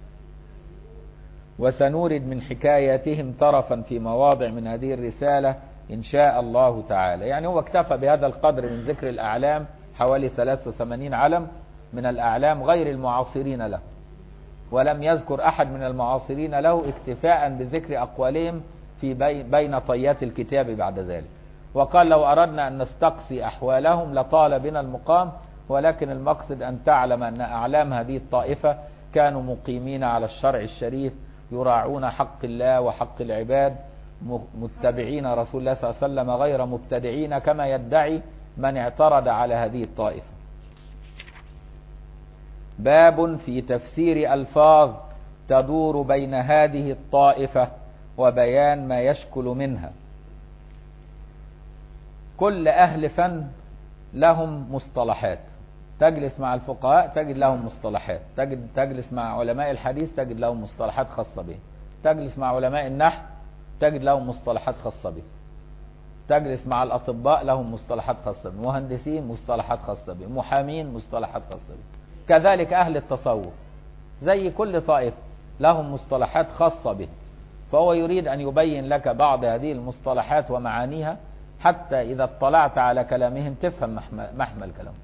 وسنورد من حكاياتهم طرفا في مواضع من هذه الرسالة إن شاء الله تعالى. يعني هو اكتفى بهذا القدر من ذكر الأعلام، حوالي 83 علم من الأعلام غير المعاصرين له، ولم يذكر أحد من المعاصرين له، اكتفاء بذكر أقوالهم في بين طيات الكتاب بعد ذلك. وقال لو أردنا أن نستقصي أحوالهم لطال بنا المقام، ولكن المقصد أن تعلم أن أعلام هذه الطائفة كانوا مقيمين على الشرع الشريف، يراعون حق الله وحق العباد، متبعين رسول الله صلى الله عليه وسلم غير مبتدعين كما يدعي من اعترض على هذه الطائفة. باب في تفسير ألفاظ تدور بين هذه الطائفة وبيان ما يشكل منها. كل أهل فن لهم مصطلحات، تجلس مع الفقهاء تجد لهم مصطلحات، تجلس مع علماء الحديث تجد لهم مصطلحات خاصة به، تجلس مع علماء النحو تجد لهم مصطلحات خاصة به، تجلس مع الأطباء لهم مصطلحات خاصة به، مهندسين مصطلحات خاصة به، محامين مصطلحات خاصة به. كذلك أهل التصوف زي كل طائفة لهم مصطلحات خاصة به، فهو يريد أن يبين لك بعض هذه المصطلحات ومعانيها حتى إذا اطلعت على كلامهم تفهم محمل كلامهم.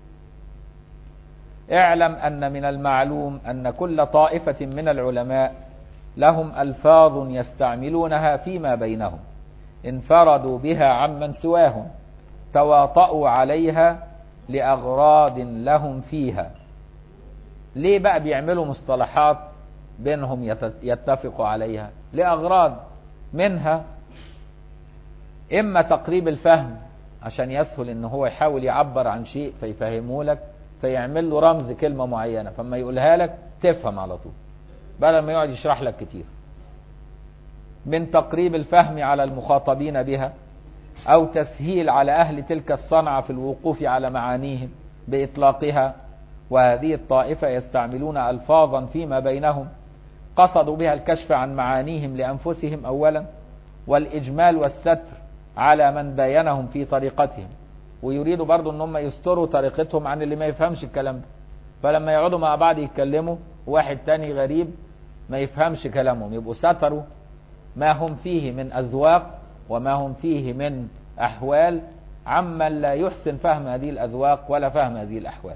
اعلم أن من المعلوم أن كل طائفة من العلماء لهم ألفاظ يستعملونها فيما بينهم، انفردوا بها عمن سواهم، تواطؤوا عليها لأغراض لهم فيها. ليه بقى بيعملوا مصطلحات بينهم يتفقوا عليها؟ لأغراض، منها إما تقريب الفهم عشان يسهل إن هو يحاول يعبر عن شيء فيفهمه لك، فيعمل له رمز كلمة معينة فما يقولها لك تفهم على طول بدل ما يقعد يشرح لك كتير. من تقريب الفهم على المخاطبين بها أو تسهيل على أهل تلك الصنعة في الوقوف على معانيهم بإطلاقها. وهذه الطائفة يستعملون ألفاظا فيما بينهم قصدوا بها الكشف عن معانيهم لأنفسهم أولا، والإجمال والستر على من باينهم في طريقتهم، ويريدوا برضو أنهم يستروا طريقتهم عن اللي ما يفهمش الكلام ده. فلما يقعدوا مع بعض يتكلموا واحد تاني غريب ما يفهمش كلامهم، يبقوا ستروا ما هم فيه من أذواق وما هم فيه من أحوال عمن لا يحسن فهم هذه الأذواق ولا فهم هذه الأحوال،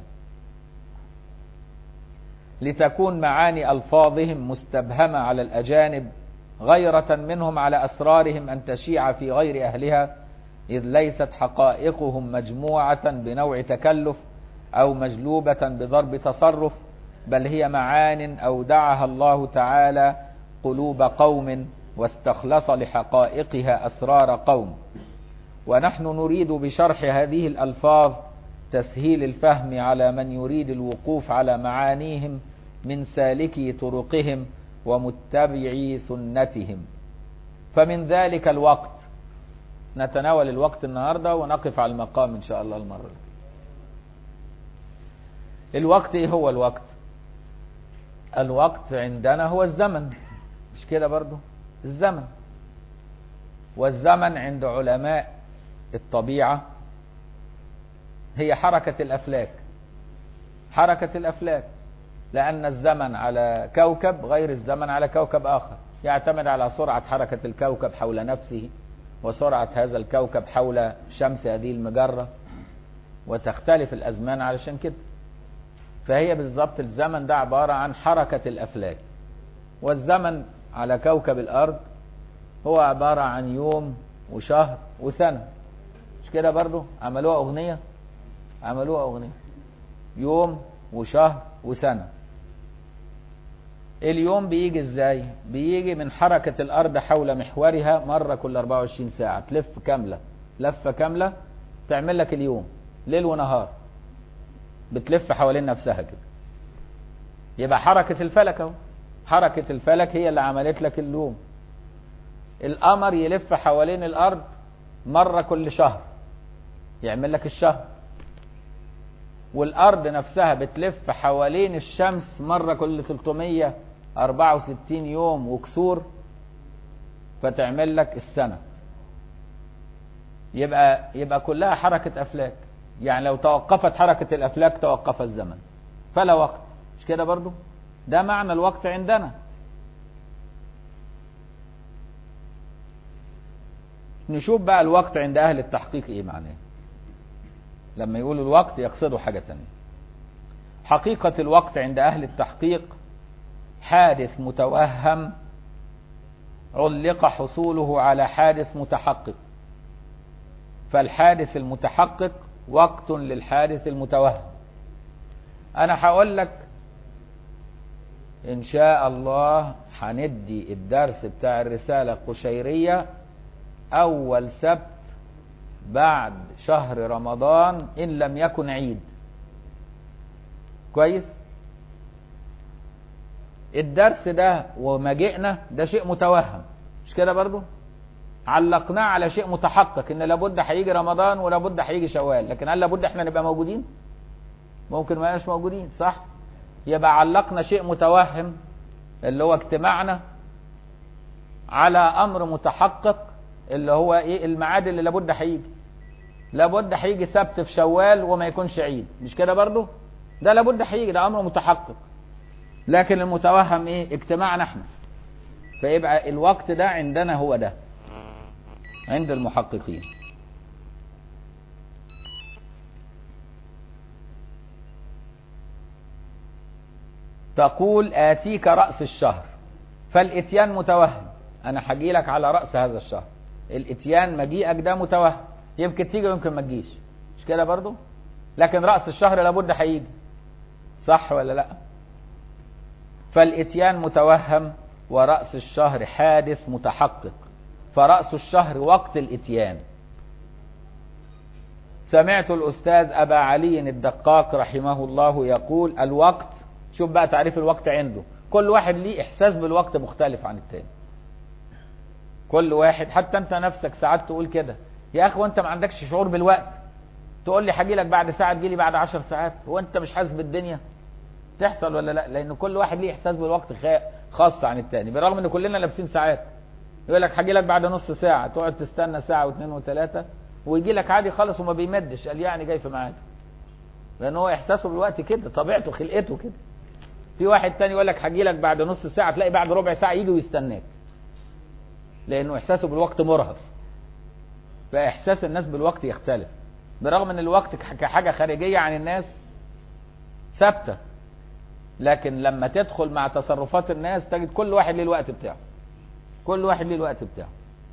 لتكون معاني ألفاظهم مستبهمة على الأجانب غيرة منهم على أسرارهم أن تشيع في غير أهلها، إذ ليست حقائقهم مجموعة بنوع تكلف أو مجلوبة بضرب تصرف، بل هي معان أودعها الله تعالى قلوب قوم واستخلص لحقائقها أسرار قوم. ونحن نريد بشرح هذه الألفاظ تسهيل الفهم على من يريد الوقوف على معانيهم من سالكي طرقهم ومتبعي سنتهم. فمن ذلك الوقت، نتناول الوقت النهاردة ونقف على المقام إن شاء الله المرة. الوقت إيه هو الوقت؟ الوقت عندنا هو الزمن، مش كده برضو؟ الزمن. والزمن عند علماء الطبيعة هي حركة الأفلاك، حركة الأفلاك، لأن الزمن على كوكب غير الزمن على كوكب آخر، يعتمد على سرعة حركة الكوكب حول نفسه وسرعة هذا الكوكب حول شمس هذه المجرة، وتختلف الأزمان علشان كده. فهي بالضبط الزمن ده عبارة عن حركة الأفلاك، والزمن على كوكب الأرض هو عبارة عن يوم وشهر وسنة، مش كده برضو؟ عملوها أغنية، عملوها أغنية، يوم وشهر وسنة. اليوم بيجي ازاي؟ بيجي من حركة الأرض حول محورها مرة كل 24 ساعة، تلف كاملة، لفة كاملة تعمل لك اليوم، ليل ونهار بتلف حوالين نفسها كده. يبقى حركة الفلك اهو، حركة الفلك هي اللي عملت لك اليوم. القمر يلف حوالين الأرض مرة كل شهر يعمل لك الشهر، والأرض نفسها بتلف حوالين الشمس مرة كل 364 يوم وكسور فتعمل لك السنة. يبقى كلها حركة أفلاك، يعني لو توقفت حركة الأفلاك توقف الزمن فلا وقت، مش كده برضو؟ ده معنى الوقت عندنا. نشوف بقى الوقت عند أهل التحقيق إيه معناه. لما يقولوا الوقت يقصدوا حاجة تانية. حقيقة الوقت عند أهل التحقيق حادث متوهم علق حصوله على حادث متحقق، فالحادث المتحقق وقت للحادث المتوهم. أنا هقول لك إن شاء الله هندي الدرس بتاع الرسالة القشيرية أول سبت بعد شهر رمضان إن لم يكن عيد، كويس؟ الدرس ده ومجيئنا ده شيء متوهم، مش كده برضو؟ علقناه على شيء متحقق ان لابد هيجي رمضان ولابد هيجي شوال، لكن هل لابد احنا نبقى موجودين؟ ممكن ما نبقاش موجودين، صح؟ يبقى علقنا شيء متوهم اللي هو اجتماعنا على امر متحقق اللي هو ايه؟ الميعاد اللي لابد هيجي. لابد هيجي سبت في شوال وما يكونش عيد، مش كده برضو؟ ده لابد هيجي، ده امر متحقق. لكن المتوهم ايه؟ اجتماعنا احنا. فيبقى الوقت ده عندنا هو ده عند المحققين. تقول آتيك رأس الشهر، فالاتيان متوهم، انا هجي لك على رأس هذا الشهر. الاتيان مجيئك ده متوهم، يمكن تيجي ويمكن ما تجيش، مش كده برضو؟ لكن رأس الشهر لابد هيجي، صح ولا لا؟ فالاتيان متوهم ورأس الشهر حادث متحقق، فرأس الشهر وقت الاتيان. سمعت الأستاذ أبا علي الدقاق رحمه الله يقول الوقت، شوف بقى تعريف الوقت عنده، كل واحد ليه إحساس بالوقت مختلف عن التاني. كل واحد، حتى أنت نفسك ساعات تقول كده، يا اخي وانت ما عندكش شعور بالوقت؟ تقول لي هاجي لك بعد ساعه، تجي لي بعد 10 ساعات، هو انت مش حاسس بالدنيا؟ تحصل ولا لا؟ لان كل واحد ليه احساس بالوقت خاص عن التاني، بالرغم ان كلنا لابسين ساعات. يقول لك هاجي لك بعد نص ساعه، تقعد تستنى ساعه واثنين وثلاثه، ويجي لك عادي خالص وما بيمدش، قال يعني جاي في ميعاده، لان هو احساسه بالوقت كده، طبيعته خلقته كده. في واحد تاني يقول لك هاجي لك بعد نص ساعه، تلاقي بعد ربع ساعه يجي ويستناك، لانه احساسه بالوقت مرهف. فاحساس الناس بالوقت يختلف، برغم ان الوقت كحاجه خارجيه عن الناس ثابته، لكن لما تدخل مع تصرفات الناس تجد كل واحد ليه الوقت بتاعه، كل واحد ليه الوقت بتاعه.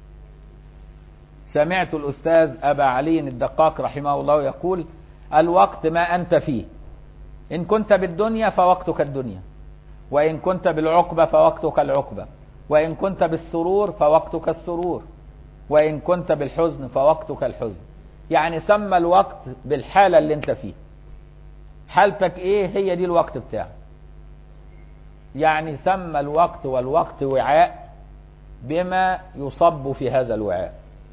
سمعت الأستاذ أبا علي الدقاق رحمه الله يقول: الوقت ما أنت فيه، إن كنت بالدنيا فوقتك الدنيا، وإن كنت بالعقبة فوقتك العقبة، وإن كنت بالسرور فوقتك السرور، وإن كنت بالحزن فوقتك الحزن. يعني سمى الوقت بالحالة اللي انت فيه، حالتك ايه هي دي الوقت بتاعك. يعني سمى الوقت، والوقت وعاء بما يصب في هذا الوعاء،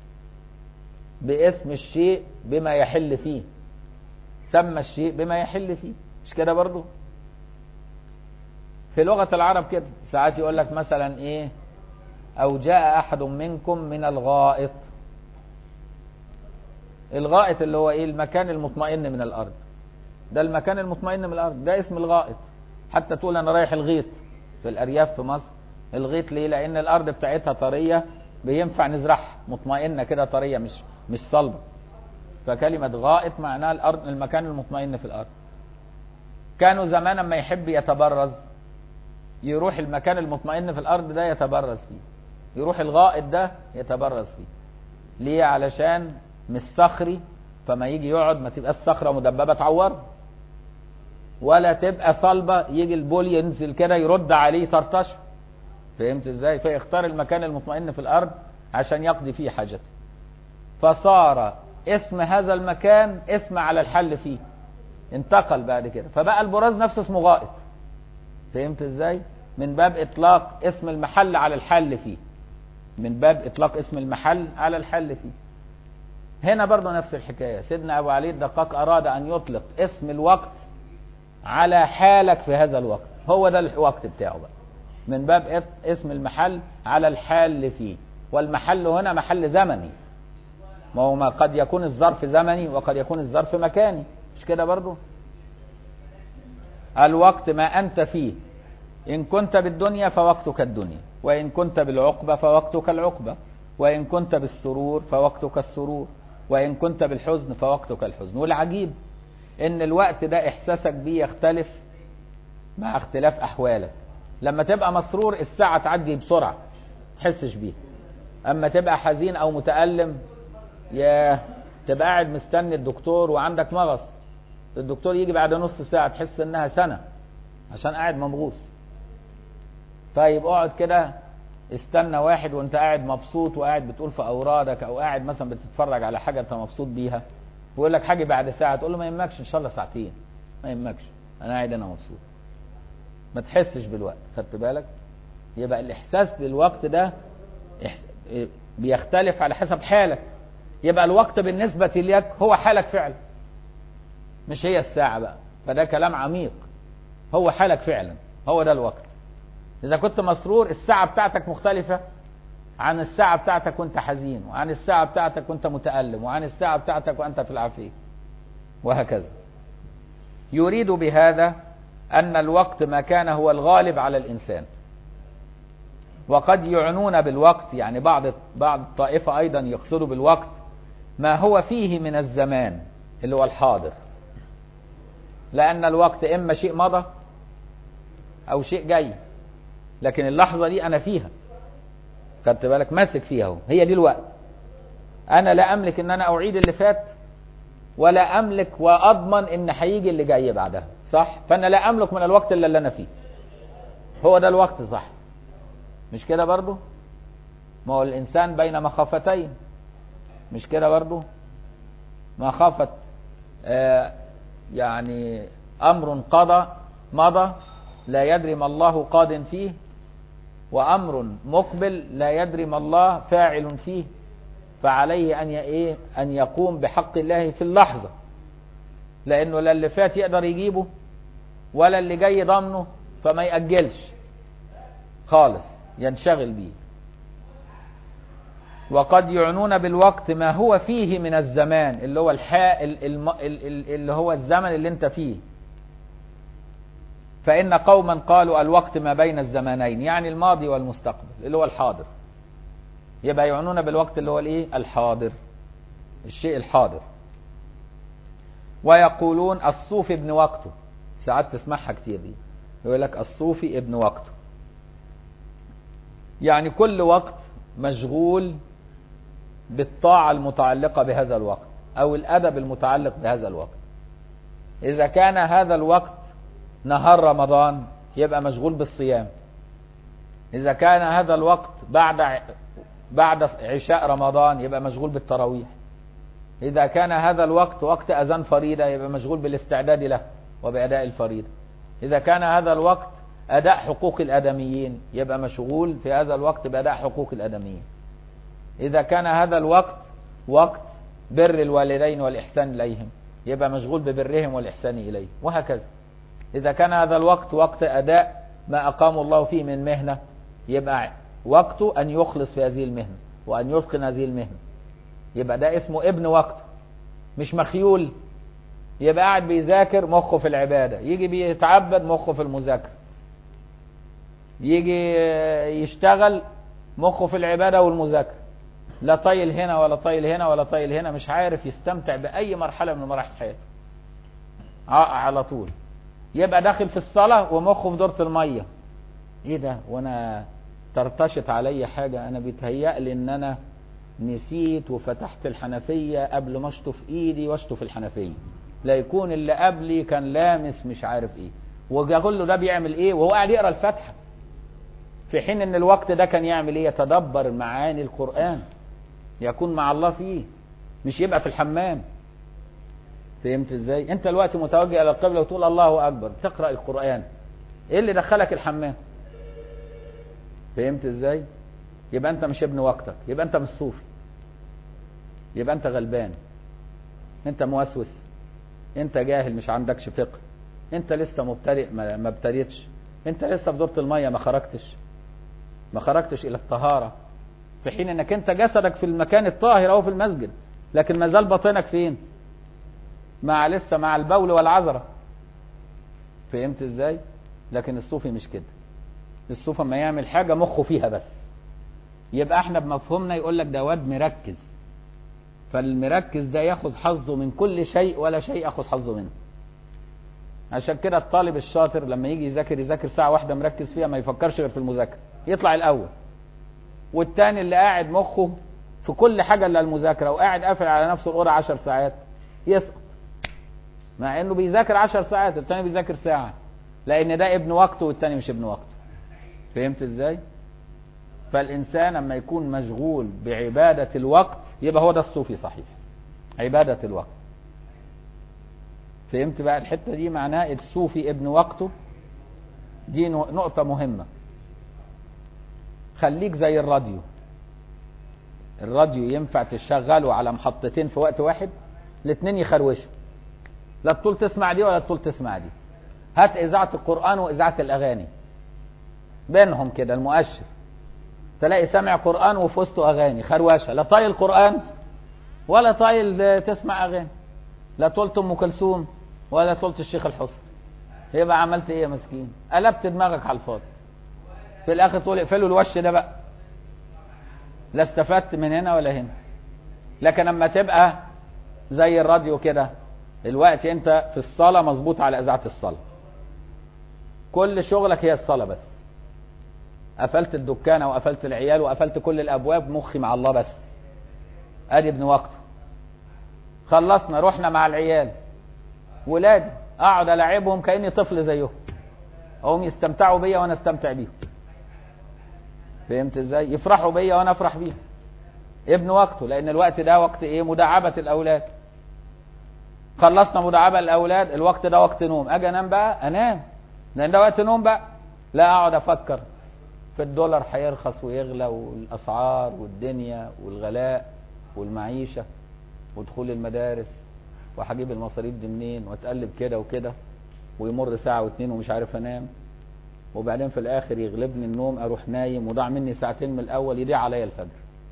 باسم الشيء بما يحل فيه، سمى الشيء بما يحل فيه. مش كده برضو؟ في لغة العرب كده ساعات يقول لك مثلا ايه: او جاء احد منكم من الغائط. الغائط اللي هو ايه؟ المكان المطمئن من الارض، ده المكان المطمئن من الارض، ده اسم الغائط. حتى تقول انا رايح الغيط في الارياف في مصر. الغيط ليه؟ لان الارض بتاعتها طرية، بينفع نزرعها، مطمئنة كده طرية، مش صلبة. فكلمة غائط معناها الارض، المكان المطمئن في الارض. كانوا زمان ما يحب يتبرز يروح المكان المطمئن في الارض ده يتبرز فيه، يروح الغائط ده يتبرز فيه. ليه؟ علشان مش صخري، فما يجي يقعد ما تبقى الصخرة مدببة تعور، ولا تبقى صلبة يجي البول ينزل كده يرد عليه طرطش. فهمت ازاي؟ فيختار المكان المطمئن في الارض عشان يقضي فيه حاجته. فصار اسم هذا المكان اسم على الحل فيه، انتقل بعد كده، فبقى البراز نفسه اسمه غائط. فهمت ازاي؟ من باب اطلاق اسم المحل على الحل فيه، من باب اطلاق اسم المحل على الحل فيه. هنا برضو نفس الحكاية. سيدنا ابو علي الدقاق اراد ان يطلق اسم الوقت على حالك في هذا الوقت، هو ده الوقت بتاعه بقى، من باب اسم المحل على الحال فيه. والمحل هنا محل زمني، ما هو ما قد يكون الظرف زمني وقد يكون الظرف مكاني، مش كده برضو؟ الوقت ما أنت فيه، إن كنت بالدنيا فوقتك الدنيا، وإن كنت بالعقبة فوقتك العقبة، وإن كنت بالسرور فوقتك السرور، وإن كنت بالحزن فوقتك الحزن. والعجيب إن الوقت ده إحساسك بيه يختلف مع اختلاف أحوالك. لما تبقى مسرور الساعة تعدي بسرعة تحسش بيها، أما تبقى حزين أو متألم يا تبقى قاعد مستني الدكتور وعندك مغص، الدكتور يجي بعد نص ساعة تحس إنها سنة عشان قاعد ممغوص. طيب اقعد كده استنى واحد وانت قاعد مبسوط وقاعد بتقول في أورادك، أو قاعد مثلا بتتفرج على حاجة انت مبسوط بيها، ويقول لك حاجة بعد ساعة، تقول له ما يهمكش إن شاء الله ساعتين، ما يهمكش أنا قاعد أنا مبسوط، ما تحسش بالوقت. خدت بالك؟ يبقى الإحساس بالوقت ده بيختلف على حسب حالك. يبقى الوقت بالنسبة لك هو حالك فعلا، مش هي الساعة بقى. فده كلام عميق، هو حالك فعلا، هو ده الوقت. إذا كنت مسرور الساعة بتاعتك مختلفة عن الساعة بتاعتك وانت حزين، وعن الساعة بتاعتك وانت متألم، وعن الساعة بتاعتك وانت في العافية، وهكذا. يريد بهذا أن الوقت ما كان هو الغالب على الإنسان. وقد يعنون بالوقت، يعني بعض الطائفة أيضا يقصدوا بالوقت ما هو فيه من الزمان اللي هو الحاضر، لأن الوقت إما شيء مضى أو شيء جاي، لكن اللحظة دي أنا فيها، خدت بالك؟ ماسك فيها هو، هي دي الوقت. أنا لا أملك إن أنا أعيد اللي فات، ولا أملك وأضمن إن هيجي اللي جاي بعدها، صح؟ فأنا لا أملك من الوقت إلا اللي أنا فيه، هو ده الوقت، صح؟ مش كده برضو؟ ما هو الإنسان بين مخافتين، مش كده برضو؟ مخافة يعني أمر مضى لا يدري ما الله قاد فيه، وأمر مقبل لا يدري ما الله فاعل فيه. فعليه أن يقوم بحق الله في اللحظة، لأنه لا اللي فات يقدر يجيبه ولا اللي جاي ضامنه، فما يأجلش خالص، ينشغل بيه. وقد يعنون بالوقت ما هو فيه من الزمان، اللي هو اللي هو الزمن اللي انت فيه. فإن قوما قالوا الوقت ما بين الزمانين، يعني الماضي والمستقبل اللي هو الحاضر. يبقى يعنون بالوقت اللي هو الحاضر، الشيء الحاضر. ويقولون الصوفي ابن وقته، ساعات تسمعها كتير دي، يقول لك الصوفي ابن وقته، يعني كل وقت مشغول بالطاعة المتعلقة بهذا الوقت أو الأدب المتعلق بهذا الوقت. إذا كان هذا الوقت نهار رمضان يبقى مشغول بالصيام. إذا كان هذا الوقت بعد عشاء رمضان يبقى مشغول بالتراويح. إذا كان هذا الوقت وقت أذان فريضة يبقى مشغول بالاستعداد له وبأداء الفريضة. إذا كان هذا الوقت أداء حقوق الآدميين يبقى مشغول في هذا الوقت بأداء حقوق الآدميين. إذا كان هذا الوقت وقت بر الوالدين والإحسان إليهم يبقى مشغول ببرهم والإحسان إليه، وهكذا. إذا كان هذا الوقت وقت أداء ما أقام الله فيه من مهنة يبقى وقته أن يخلص في هذه المهنة وأن يتقن هذه المهنة، يبقى ده اسمه ابن وقته. مش مخيول يبقى قاعد بيذاكر مخه في العبادة، يجي بيتعبد مخه في المذاكرة، يجي يشتغل مخه في العبادة والمذاكرة، لا طايل هنا ولا طايل هنا ولا طايل هنا، مش عارف يستمتع بأي مرحلة من مراحل حياته على طول. يبقى داخل في الصلاة ومخه في دورة المية. ايه ده؟ وانا ترتشط علي حاجة، انا بيتهيألي ان انا نسيت وفتحت الحنفية قبل ما اشطف ايدي واشطف الحنفية، لا يكون اللي قبلي كان لامس مش عارف ايه، واقول له ده بيعمل ايه وهو قاعد يقرا الفاتحة، في حين ان الوقت ده كان يعمل ايه؟ يتدبر معاني القرآن، يكون مع الله فيه، مش يبقى في الحمام. فهمت ازاي؟ انت دلوقتي متوجه الى القبلة وتقول الله اكبر، تقرأ القرآن، ايه اللي دخلك الحمام؟ فهمت ازاي؟ يبقى انت مش ابن وقتك، يبقى انت مش صوفي، يبقى انت غلبان، انت موسوس، انت جاهل، مش عندكش فقه، انت لسه مبتدئ ما ابتديتش، انت لسه في دورة المية ما خرجتش الى الطهارة، في حين انك انت جسدك في المكان الطاهر او في المسجد، لكن ما زال باطنك فين؟ لسه مع البول والعذرة. فهمت ازاي؟ لكن الصوفي مش كده. الصوفي ما يعمل حاجة مخه فيها بس. يبقى احنا بمفهومنا يقول لك ده واد مركز، فالمركز ده ياخذ حظه من كل شيء ولا شيء ياخذ حظه منه. عشان كده الطالب الشاطر لما يجي يذاكر ساعة واحدة مركز فيها، ما يفكرش غير في المذاكرة، يطلع الأول. والتاني اللي قاعد مخه في كل حاجة إلا المذاكرة وقاعد قافل على نفسه الأوضة 10 ساعات يسقط، مع إنه بيذاكر 10 ساعات، التاني بيذاكر ساعة، لأن ده ابن وقته والتاني مش ابن وقته. فهمت إزاي؟ فالإنسان لما يكون مشغول بعبادة الوقت يبقى هو ده الصوفي صحيح، عبادة الوقت. فهمت بقى الحتة دي؟ معناه الصوفي ابن وقته، دي نقطة مهمة. خليك زي الراديو ينفع تشغله على محطتين في وقت واحد، الاثنين يخروشوا، لا تطول تسمع دي ولا تطول تسمع دي. هات إذاعة القرآن وإذاعة الأغاني بينهم كده المؤشر، تلاقي سامع قرآن وفي وسطه أغاني خروشة، لا طايل قرآن ولا طايل تسمع أغاني، لا طولت أم كلثوم ولا طولت الشيخ الحسن. يبقى عملت إيه يا مسكين؟ قلبت دماغك على الفاضي، في الآخر تقول اقفلوا الوش ده بقى، لا استفدت من هنا ولا هنا. لكن لما تبقى زي الراديو كده، الوقت انت في الصلاة مظبوط على إذاعة الصلاة، كل شغلك هي الصلاة بس، قفلت الدكانة وقفلت العيال وقفلت كل الأبواب، مخي مع الله بس، ادي ابن وقته. خلصنا رحنا مع العيال ولادي، اقعد العبهم كأني طفل زيهم، هم يستمتعوا بيا وانا استمتع بيهم. فهمت ازاي؟ يفرحوا بيا وانا افرح بيهم. ابن وقته، لان الوقت ده وقت ايه؟ مداعبة الاولاد. خلصنا مداعبة الاولاد، الوقت ده وقت نوم، اجي انام بقى انام، لان ده وقت نوم بقى، لا اقعد افكر في الدولار هيرخص ويغلى والاسعار والدنيا والغلاء والمعيشة ودخول المدارس وهجيب المصاريف دي منين واتقلب كده وكده، ويمر ساعة واتنين ومش عارف انام، وبعدين في الاخر يغلبني النوم اروح نايم وضاع مني ساعتين من الاول يضيع عليا الفجر.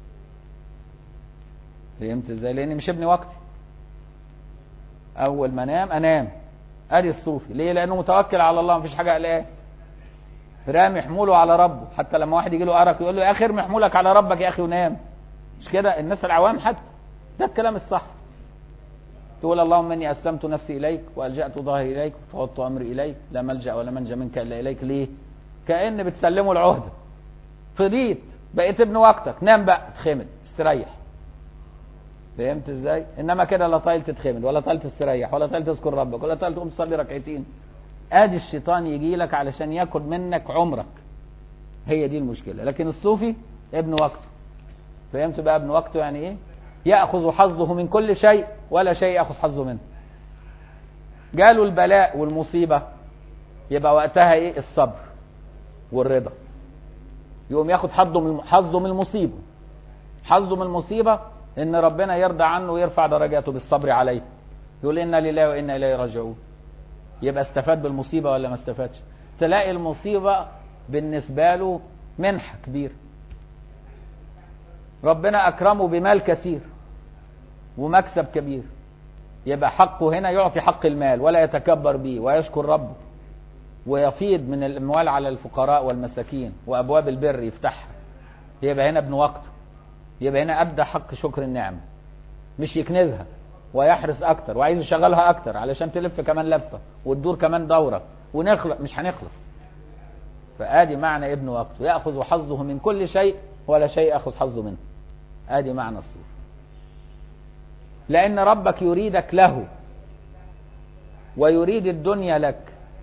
فهمت ازاي؟ لاني مش ابني وقتي. اول ما انام. ادي الصوفي ليه؟ لانه متوكل على الله، مفيش حاجه قلقان، رامي حموله على ربه. حتى لما واحد يجي له ارق يقول له يا اخي ارمي حمولك على ربك يا اخي ونام. مش كده الناس العوام؟ حتى ده الكلام الصح. تقول اللهم اني اسلمت نفسي اليك والجأت ظهري اليك وفوضت امري اليك لا ملجأ ولا منجا منك الا اليك. ليه؟ كأن بتسلمه العهده. فضيت بقيت ابن وقتك، نام بقى اتخمد استريح. فهمت ازاي؟ انما كده لا طايل تتخمد ولا طايل تستريح ولا طايل تذكر ربك ولا طايل تقوم تصلي ركعتين. ادي الشيطان يجي لك علشان ياكل منك عمرك. هي دي المشكله. لكن الصوفي ابن وقته. فهمت بقى ابن وقته يعني ايه؟ ياخذ حظه من كل شيء ولا شيء ياخذ حظه منه. جاله البلاء والمصيبه يبقى وقتها ايه؟ الصبر والرضا. يقوم ياخد حظه من المصيبه. حظه من المصيبه ان ربنا يرضى عنه ويرفع درجاته بالصبر عليه. يقول انا لله وانا اليه راجعون. يبقى استفاد بالمصيبه ولا ما استفادش؟ تلاقي المصيبه بالنسبه له منحه كبيره. ربنا اكرمه بمال كثير ومكسب كبير، يبقى حقه هنا يعطي حق المال ولا يتكبر به ويشكر ربه ويفيض من الاموال على الفقراء والمساكين وابواب البر يفتحها. يبقى هنا ابن وقته. يبقى هنا ابدى حق شكر النعمه، مش يكنزها ويحرص اكتر وعايز يشغلها اكتر علشان تلف كمان لفه وتدور كمان دوره ونخلص. مش هنخلص. فادي معنى ابن وقته، ياخذ حظه من كل شيء ولا شيء ياخذ حظه منه. ادي معنى الصوف. لان ربك يريدك له ويريد الدنيا لك،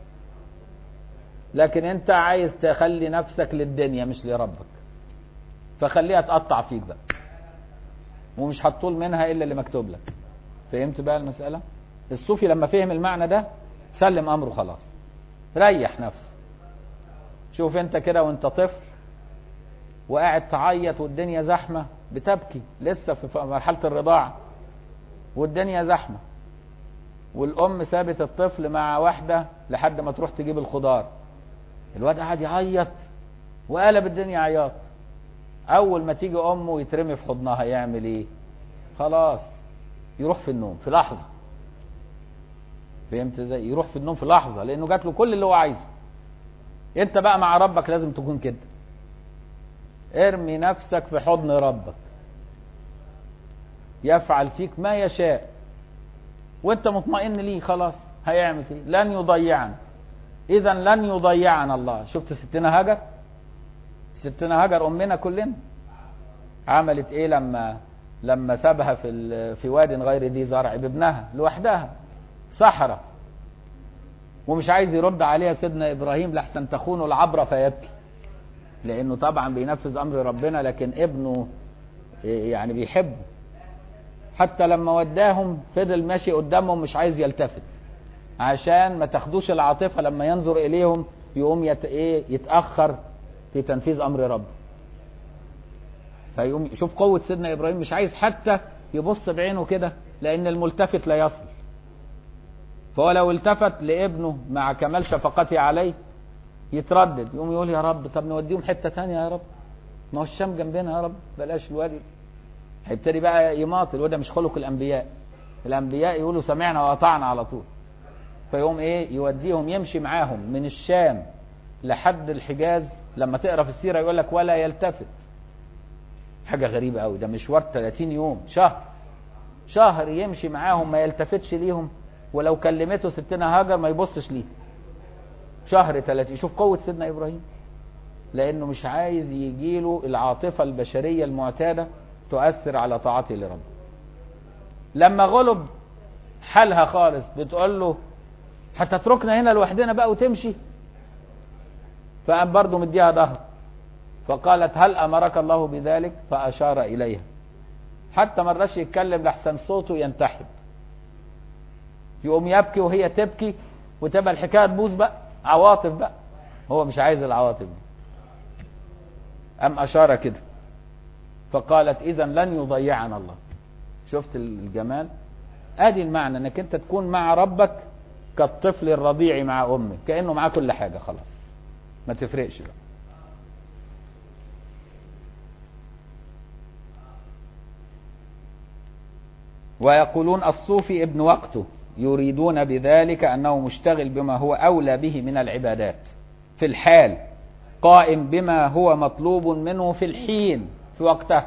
لكن انت عايز تخلي نفسك للدنيا مش لربك، فخليها تقطع فيك بقى ومش هتطول منها الا اللي مكتوب لك. فهمت بقى المسألة؟ الصوفي لما فهم المعنى ده سلم امره خلاص، ريح نفسه. شوف انت كده وانت طفل وقاعد تعيط والدنيا زحمة، بتبكي لسه في مرحلة الرضاعة والدنيا زحمة، والام سابت الطفل مع واحدة لحد ما تروح تجيب الخضار. الواد قاعد يعيط وقلب الدنيا عياط. اول ما تيجي امه يترمي في حضنها يعمل ايه؟ خلاص يروح في النوم في لحظة. فهمت ازاي؟ يروح في النوم في لحظة لانه جات له كل اللي هو عايزه. انت بقى مع ربك لازم تكون كده. ارمي نفسك في حضن ربك يفعل فيك ما يشاء وانت مطمئن ليه. خلاص هيعمل فيه لن يضيعنا. اذا لن يضيعنا الله. شفت ستنا هاجر؟ ستنا هاجر امنا كلنا عملت ايه لما سابها في واد غير ذي زرع بابنها لوحدها صحراء، ومش عايز يرد عليها سيدنا ابراهيم لحسن تخونه العبرة فيبكي، لانه طبعا بينفذ امر ربنا لكن ابنه يعني بيحبه. حتى لما وداهم فضل ماشي قدامهم مش عايز يلتفت عشان ما تاخدوش العاطفة لما ينظر اليهم يقوم يتأخر في تنفيذ امر رب. فيقوم شوف قوة سيدنا ابراهيم، مش عايز حتى يبص بعينه كده لان الملتفت لا يصل. فهو لو التفت لابنه مع كمال شفقته عليه يتردد، يقوم يقول يا رب طب نوديهم حتة تانية يا رب، ما هو الشام جنبنا يا رب بلاش الوادي. هيبتدي بقى يماطل، وده مش خلق الانبياء. الانبياء يقولوا سمعنا واطعنا على طول. فيقوم ايه؟ يوديهم يمشي معاهم من الشام لحد الحجاز. لما تقرا في السيره يقول لك ولا يلتفت. حاجه غريبه قوي، ده مشوار 30 يوم شهر يمشي معاهم ما يلتفتش ليهم، ولو كلمته ستنا هاجر ما يبصش ليه. شهر 30. شوف قوه سيدنا ابراهيم، لانه مش عايز يجيله العاطفه البشريه المعتاده تؤثر على طاعته لربه. لما غلب حالها خالص بتقول له هتتركنا هنا لوحدنا بقى وتمشي؟ فقام برضه مديها ظهر. فقالت هل امرك الله بذلك؟ فاشار اليها. حتى ما رضاش يتكلم لحسن صوته ينتحب، يقوم يبكي وهي تبكي وتبقى الحكايه تبوظ بقى عواطف بقى. هو مش عايز العواطف دي. قام اشار كده. فقالت اذا لن يضيعنا الله. شفت الجمال؟ ادي المعنى، انك انت تكون مع ربك كالطفل الرضيع مع امه، كأنه معاه كل حاجة خلاص، ما تفرقش بقى. ويقولون الصوفي ابن وقته، يريدون بذلك أنه مشتغل بما هو أولى به من العبادات في الحال، قائم بما هو مطلوب منه في الحين في وقته.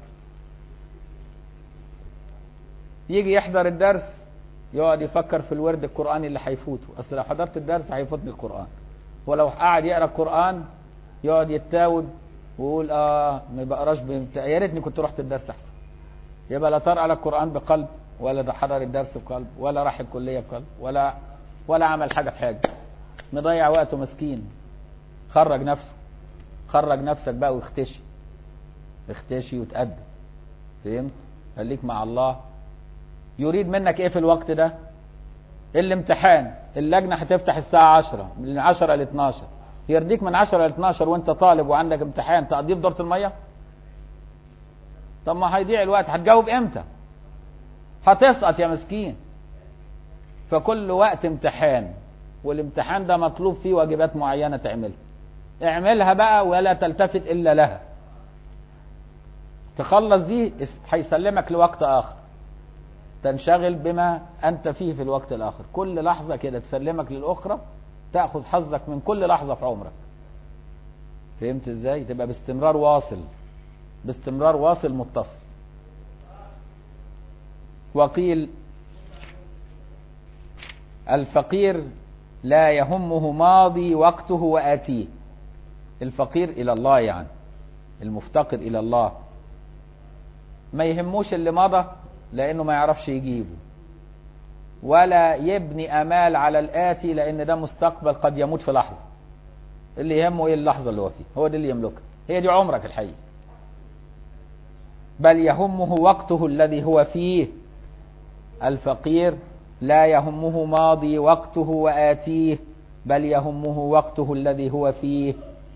يجي يحضر الدرس يقعد يفكر في الورد القرآني اللي هيفوته، أصل لو حضرت الدرس هيفوتني القرآن. ولو قعد يقرأ القرآن يقعد يتاوب ويقول ما بقراش يا ريتني كنت رحت الدرس أحسن. يبقى لا طار على القرآن بقلب، ولا ده حضر الدرس بقلب، ولا راح الكلية بقلب، ولا عمل حاجة في حاجة، مضيع وقته مسكين. خرج نفسه، خرج نفسك بقى واختشي، اختشي وتقدم. فهمت؟ خليك مع الله. يريد منك ايه في الوقت ده؟ الامتحان، اللجنة هتفتح الساعة 10 من 10 ل 12. يرضيك من 10 ل 12 وانت طالب وعندك امتحان تقضيه في دورة المية؟ طب ما هيضيع الوقت، هتجاوب امتى؟ هتسقط يا مسكين. فكل وقت امتحان، والامتحان ده مطلوب فيه واجبات معينة تعملها، اعملها بقى ولا تلتفت الا لها. تخلص دي هيسلمك لوقت اخر، تنشغل بما انت فيه في الوقت الاخر. كل لحظة كده تسلمك للاخرى، تأخذ حظك من كل لحظة في عمرك. فهمت ازاي؟ تبقى باستمرار واصل، باستمرار واصل متصل. وقيل الفقير لا يهمه ماضي وقته وآتيه. الفقير إلى الله يعني المفتقر إلى الله ما يهموش اللي مضى، لأنه ما يعرفش يجيبه، ولا يبني أمال على الآتي، لأن ده مستقبل قد يموت في لحظة. اللي يهمه إيه؟ اللحظة اللي هو فيه، هو ده اللي يملكها، هي دي عمرك الحقيقي. بل يهمه وقته الذي هو فيه. الفقير لا يهمه ماضي وقته وآتيه، بل يهمه وقته الذي هو فيه.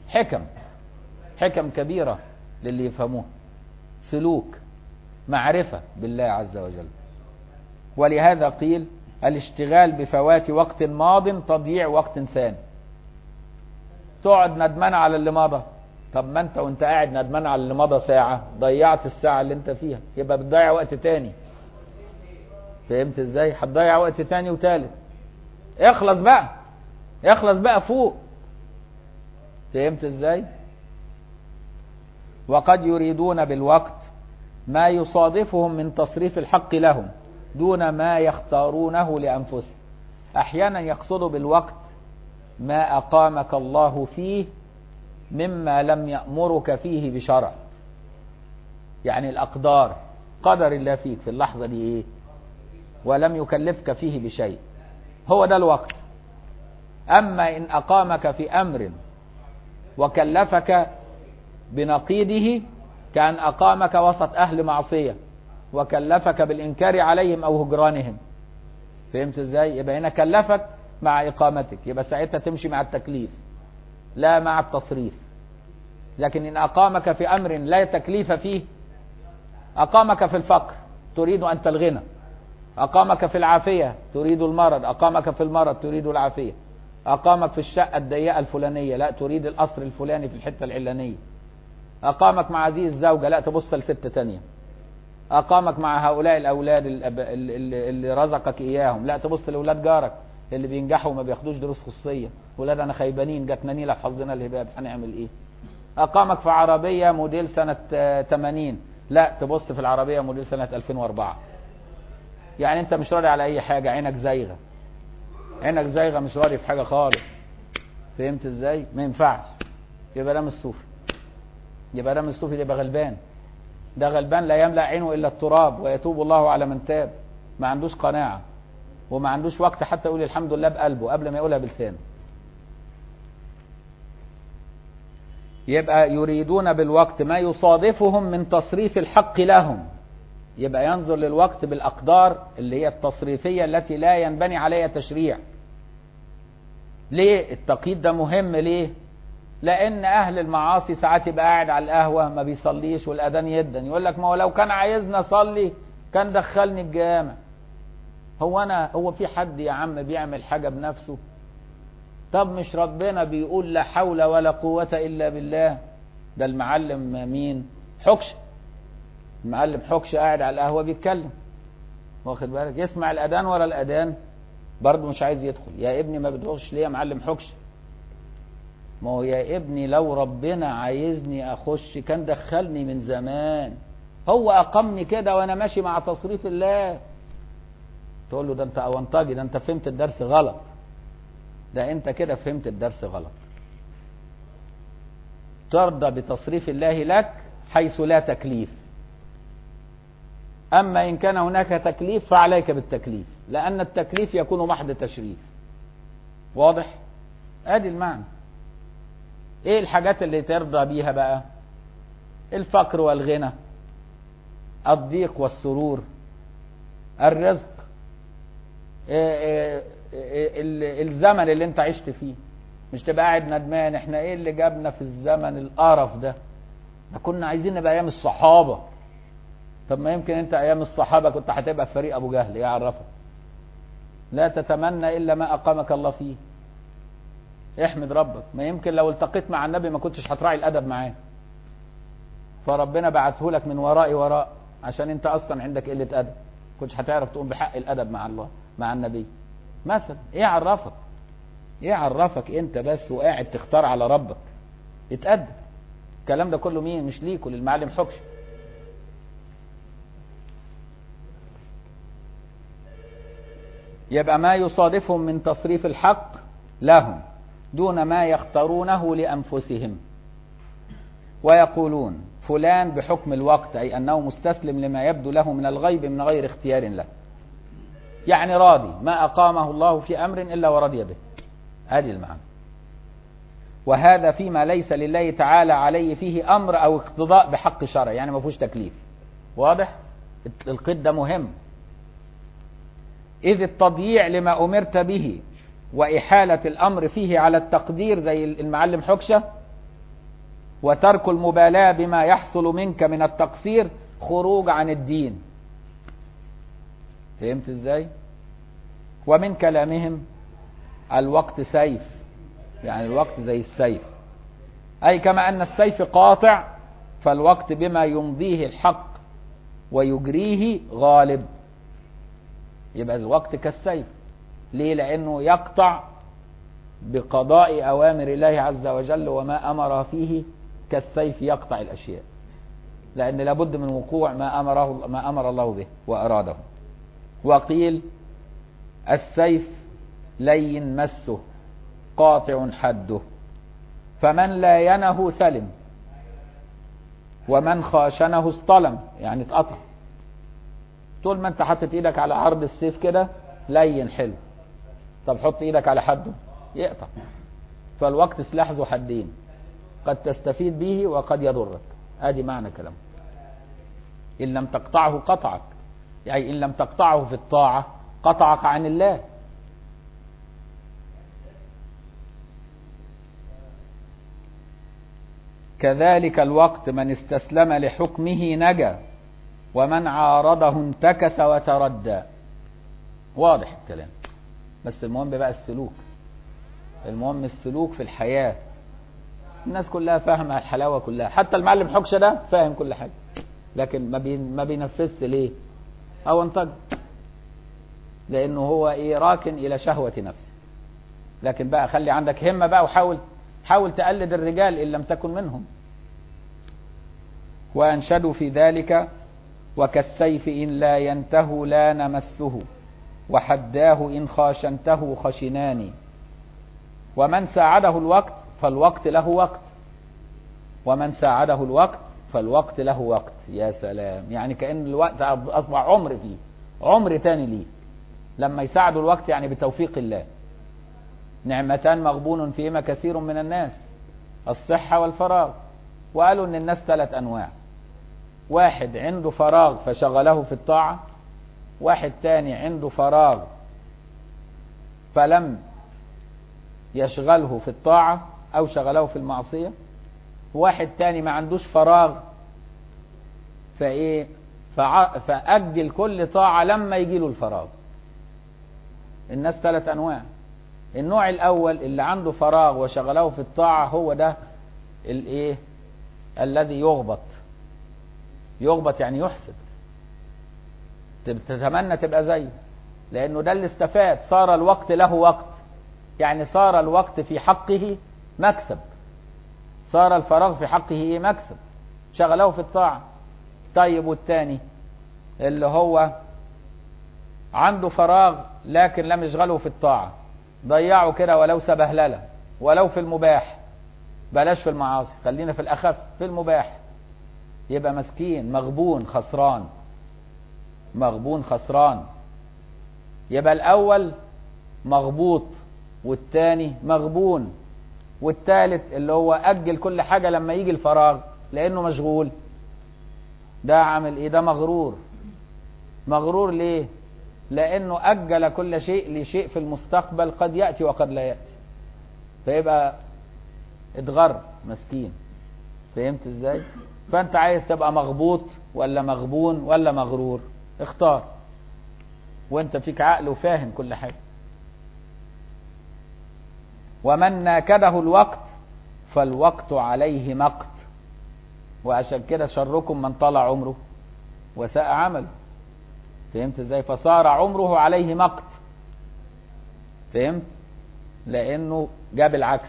حكم كبيرة للي يفهموه، سلوك، معرفة بالله عز وجل. ولهذا قيل الاشتغال بفوات وقت ماض تضييع وقت ثاني. تقعد ندمان على اللي مضى، طب ما انت وانت قاعد ندمان على اللي مضى ساعة ضيعت الساعة اللي انت فيها، يبقى بتضيع وقت تاني. فهمت ازاي؟ هتضيع وقت تاني وتالت. اخلص بقى، اخلص بقى فوق. فهمت ازاي؟ وقد يريدون بالوقت ما يصادفهم من تصريف الحق لهم دون ما يختارونه لأنفسهم. احيانا يقصدوا بالوقت ما أقامك الله فيه مما لم يأمرك فيه بشرع. يعني الأقدار، قدر الله فيك في اللحظة دي ايه، ولم يكلفك فيه بشيء، هو ده الوقت. أما إن أقامك في أمر وكلفك بنقيضه، كان أقامك وسط أهل معصية وكلفك بالإنكار عليهم أو هجرانهم. فهمت ازاي؟ يبقى هنا كلفك مع إقامتك، يبقى ساعتها تمشي مع التكليف لا مع التصريف. لكن إن أقامك في أمر لا تكليف فيه، أقامك في الفقر تريد أنت الغنى، أقامك في العافية تريد المرض، أقامك في المرض تريد العافية، أقامك في الشقة الضيقة الفلانية لا تريد القصر الفلاني في الحتة العلانية، أقامك مع هذه الزوجة لا تبص لست تانية، أقامك مع هؤلاء الأولاد اللي رزقك إياهم لا تبص لأولاد جارك اللي بينجحوا وما بياخدوش دروس خصوصية، ولاد أنا خيبانين جاتنا نيلة في حظنا الهباب هنعمل إيه؟ أقامك في عربية موديل سنة 80 لا تبص في العربية موديل سنة 2004. يعني أنت مش راضي على أي حاجة، عينك زايغة، عينك زايغة، مش راضي في حاجة خالص. فهمت إزاي؟ ما ينفعش. يبقى ده مش صوفي، يبقى ده مش صوفي، ده يبقى غلبان. ده غلبان لا يملأ عينه إلا التراب ويتوب الله على من تاب. ما عندوش قناعة وما عندوش وقت حتى يقول الحمد لله بقلبه قبل ما يقولها بلسانه. يبقى يريدون بالوقت ما يصادفهم من تصريف الحق لهم. يبقى ينظر للوقت بالأقدار اللي هي التصريفية التي لا ينبني عليها تشريع. ليه التقييد ده مهم؟ ليه؟ لأن أهل المعاصي ساعات يبقى قاعد على القهوة ما بيصليش والأذان يدن، يقول لك ما هو لو كان عايزنا أصلي كان دخلني الجامع. هو في حد يا عم بيعمل حاجة بنفسه؟ طب مش ربنا بيقول لا حول ولا قوة إلا بالله؟ ده المعلم مين؟ حكش. المعلم حكش قاعد على القهوة بيتكلم، واخد بالك، يسمع الأذان ورا الأذان برضه مش عايز يدخل. يا ابني ما بتدخلش ليه يا معلم حكش؟ ما هو يا ابني لو ربنا عايزني أخش كان دخلني من زمان، هو أقمني كده وأنا ماشي مع تصريف الله. تقول له ده أنت أونطاجي، ده أنت فهمت الدرس غلط، ده أنت كده فهمت الدرس غلط. ترضى بتصريف الله لك حيث لا تكليف، أما إن كان هناك تكليف فعليك بالتكليف، لأن التكليف يكون محض تشريف. واضح؟ ادي المعنى. ايه الحاجات اللي ترضى بيها بقى؟ الفقر والغنى، الضيق والسرور، الرزق، الزمن اللي انت عشت فيه. مش تبقى قاعد ندمان احنا ايه اللي جابنا في الزمن القرف ده كنا عايزين نبقى ايام الصحابة. طب ما يمكن انت ايام الصحابة كنت هتبقى في فريق ابو جهل، يعرفك. لا تتمنى الا ما اقامك الله فيه. احمد ربك، ما يمكن لو التقيت مع النبي ما كنتش هتراعي الادب معاه، فربنا بعته لك من وراء عشان انت اصلا عندك قله ادب، كنتش هتعرف تقوم بحق الادب مع الله مع النبي مثلا. ايه عرفك؟ ايه عرفك انت بس وقاعد تختار على ربك؟ اتأدب. الكلام ده كله مين؟ مش ليكوا، للمعلم حكش. يبقى ما يصادفهم من تصريف الحق لهم دون ما يختارونه لأنفسهم، ويقولون فلان بحكم الوقت، أي أنه مستسلم لما يبدو له من الغيب من غير اختيار له، يعني راضي ما أقامه الله في أمر إلا ورضي به. هذه المعنى. وهذا فيما ليس لله تعالى عليه فيه أمر أو اقتضاء بحق شرع، يعني ما فيهوش تكليف. واضح؟ القيد ده مهم. إذ التضييع لما أمرت به وإحالة الأمر فيه على التقدير زي المعلم حكشة، وترك المبالاة بما يحصل منك من التقصير خروج عن الدين. فهمت ازاي؟ ومن كلامهم الوقت سيف، يعني الوقت زي السيف، أي كما أن السيف قاطع فالوقت بما يمضيه الحق ويجريه غالب. يبقى الوقت كالسيف. ليه؟ لأنه يقطع بقضاء أوامر الله عز وجل وما أمر فيه، كالسيف يقطع الأشياء، لأن لابد من وقوع ما أمر الله به وأراده. وقيل السيف لين مسه قاطع حده، فمن لاينه سلم ومن خاشنه اصطلم، يعني اتقطع. طول ما انت حاطط ايدك على عرض السيف كده لين حلو، طب حط ايدك على حده يقطع. فالوقت سلاح ذو حدين، قد تستفيد به وقد يضرك. ادي معنى كلامه. ان لم تقطعه قطعك، يعني ان لم تقطعه في الطاعة قطعك عن الله. كذلك الوقت من استسلم لحكمه نجا ومن عارضه انتكس وتردى. واضح الكلام، بس المهم بقى السلوك. المهم السلوك في الحياة. الناس كلها فاهمة الحلاوة كلها، حتى المعلم حكشة ده فاهم كل حاجة، لكن ما بينفذش. ليه؟ او انتج، لانه هو ايه؟ راكن الى شهوة نفسه. لكن بقى خلي عندك همة بقى، حاول تقلد الرجال ان لم تكن منهم. وانشدوا في ذلك وكالسيف إن لا ينته لا نمسه وحداه إن خاشنته خشنان. ومن ساعده الوقت فالوقت له وقت، ومن ساعده الوقت فالوقت له وقت. يا سلام، يعني كأن الوقت أصبح عمر فيه، عمر تاني ليه لما يساعدوا الوقت، يعني بتوفيق الله. نعمتان مغبون فيهما كثير من الناس، الصحة والفراغ. وقالوا ان الناس 3 أنواع: واحد عنده فراغ فشغله في الطاعة، واحد تاني عنده فراغ فلم يشغله في الطاعة أو شغله في المعصية، واحد تاني ما عندوش فراغ فإيه فأجل كل طاعة لما يجي له الفراغ. الناس 3 أنواع. النوع الأول اللي عنده فراغ وشغله في الطاعة، هو ده الايه الذي يغبط يعني يحسد، تتمنى تبقى زيه، لأنه ده اللي استفاد. صار الوقت له وقت، يعني صار الوقت في حقه مكسب، صار الفراغ في حقه ايه؟ مكسب، شغله في الطاعة. طيب والتاني اللي هو عنده فراغ لكن لم يشغله في الطاعة، ضيعه كده ولو سبهلله، ولو في المباح، بلاش في المعاصي، خلينا في الأخف، في المباح، يبقى مسكين مغبون خسران، مغبون خسران. يبقى الأول مغبوط، والتاني مغبون، والتالت اللي هو أجل كل حاجة لما يجي الفراغ لأنه مشغول، ده عامل إيه؟ ده مغرور. مغرور ليه؟ لأنه أجل كل شيء لشيء في المستقبل قد يأتي وقد لا يأتي، فيبقى اتغر مسكين. فهمت ازاي؟ فأنت عايز تبقى مغبوط ولا مغبون ولا مغرور؟ اختار، وانت فيك عقل وفاهم كل حاجة. ومن ناكده الوقت فالوقت عليه مقت، وعشان كده شركم من طال عمره وساء عمله. فهمت ازاي؟ فصار عمره عليه مقت. فهمت؟ لانه جاب العكس.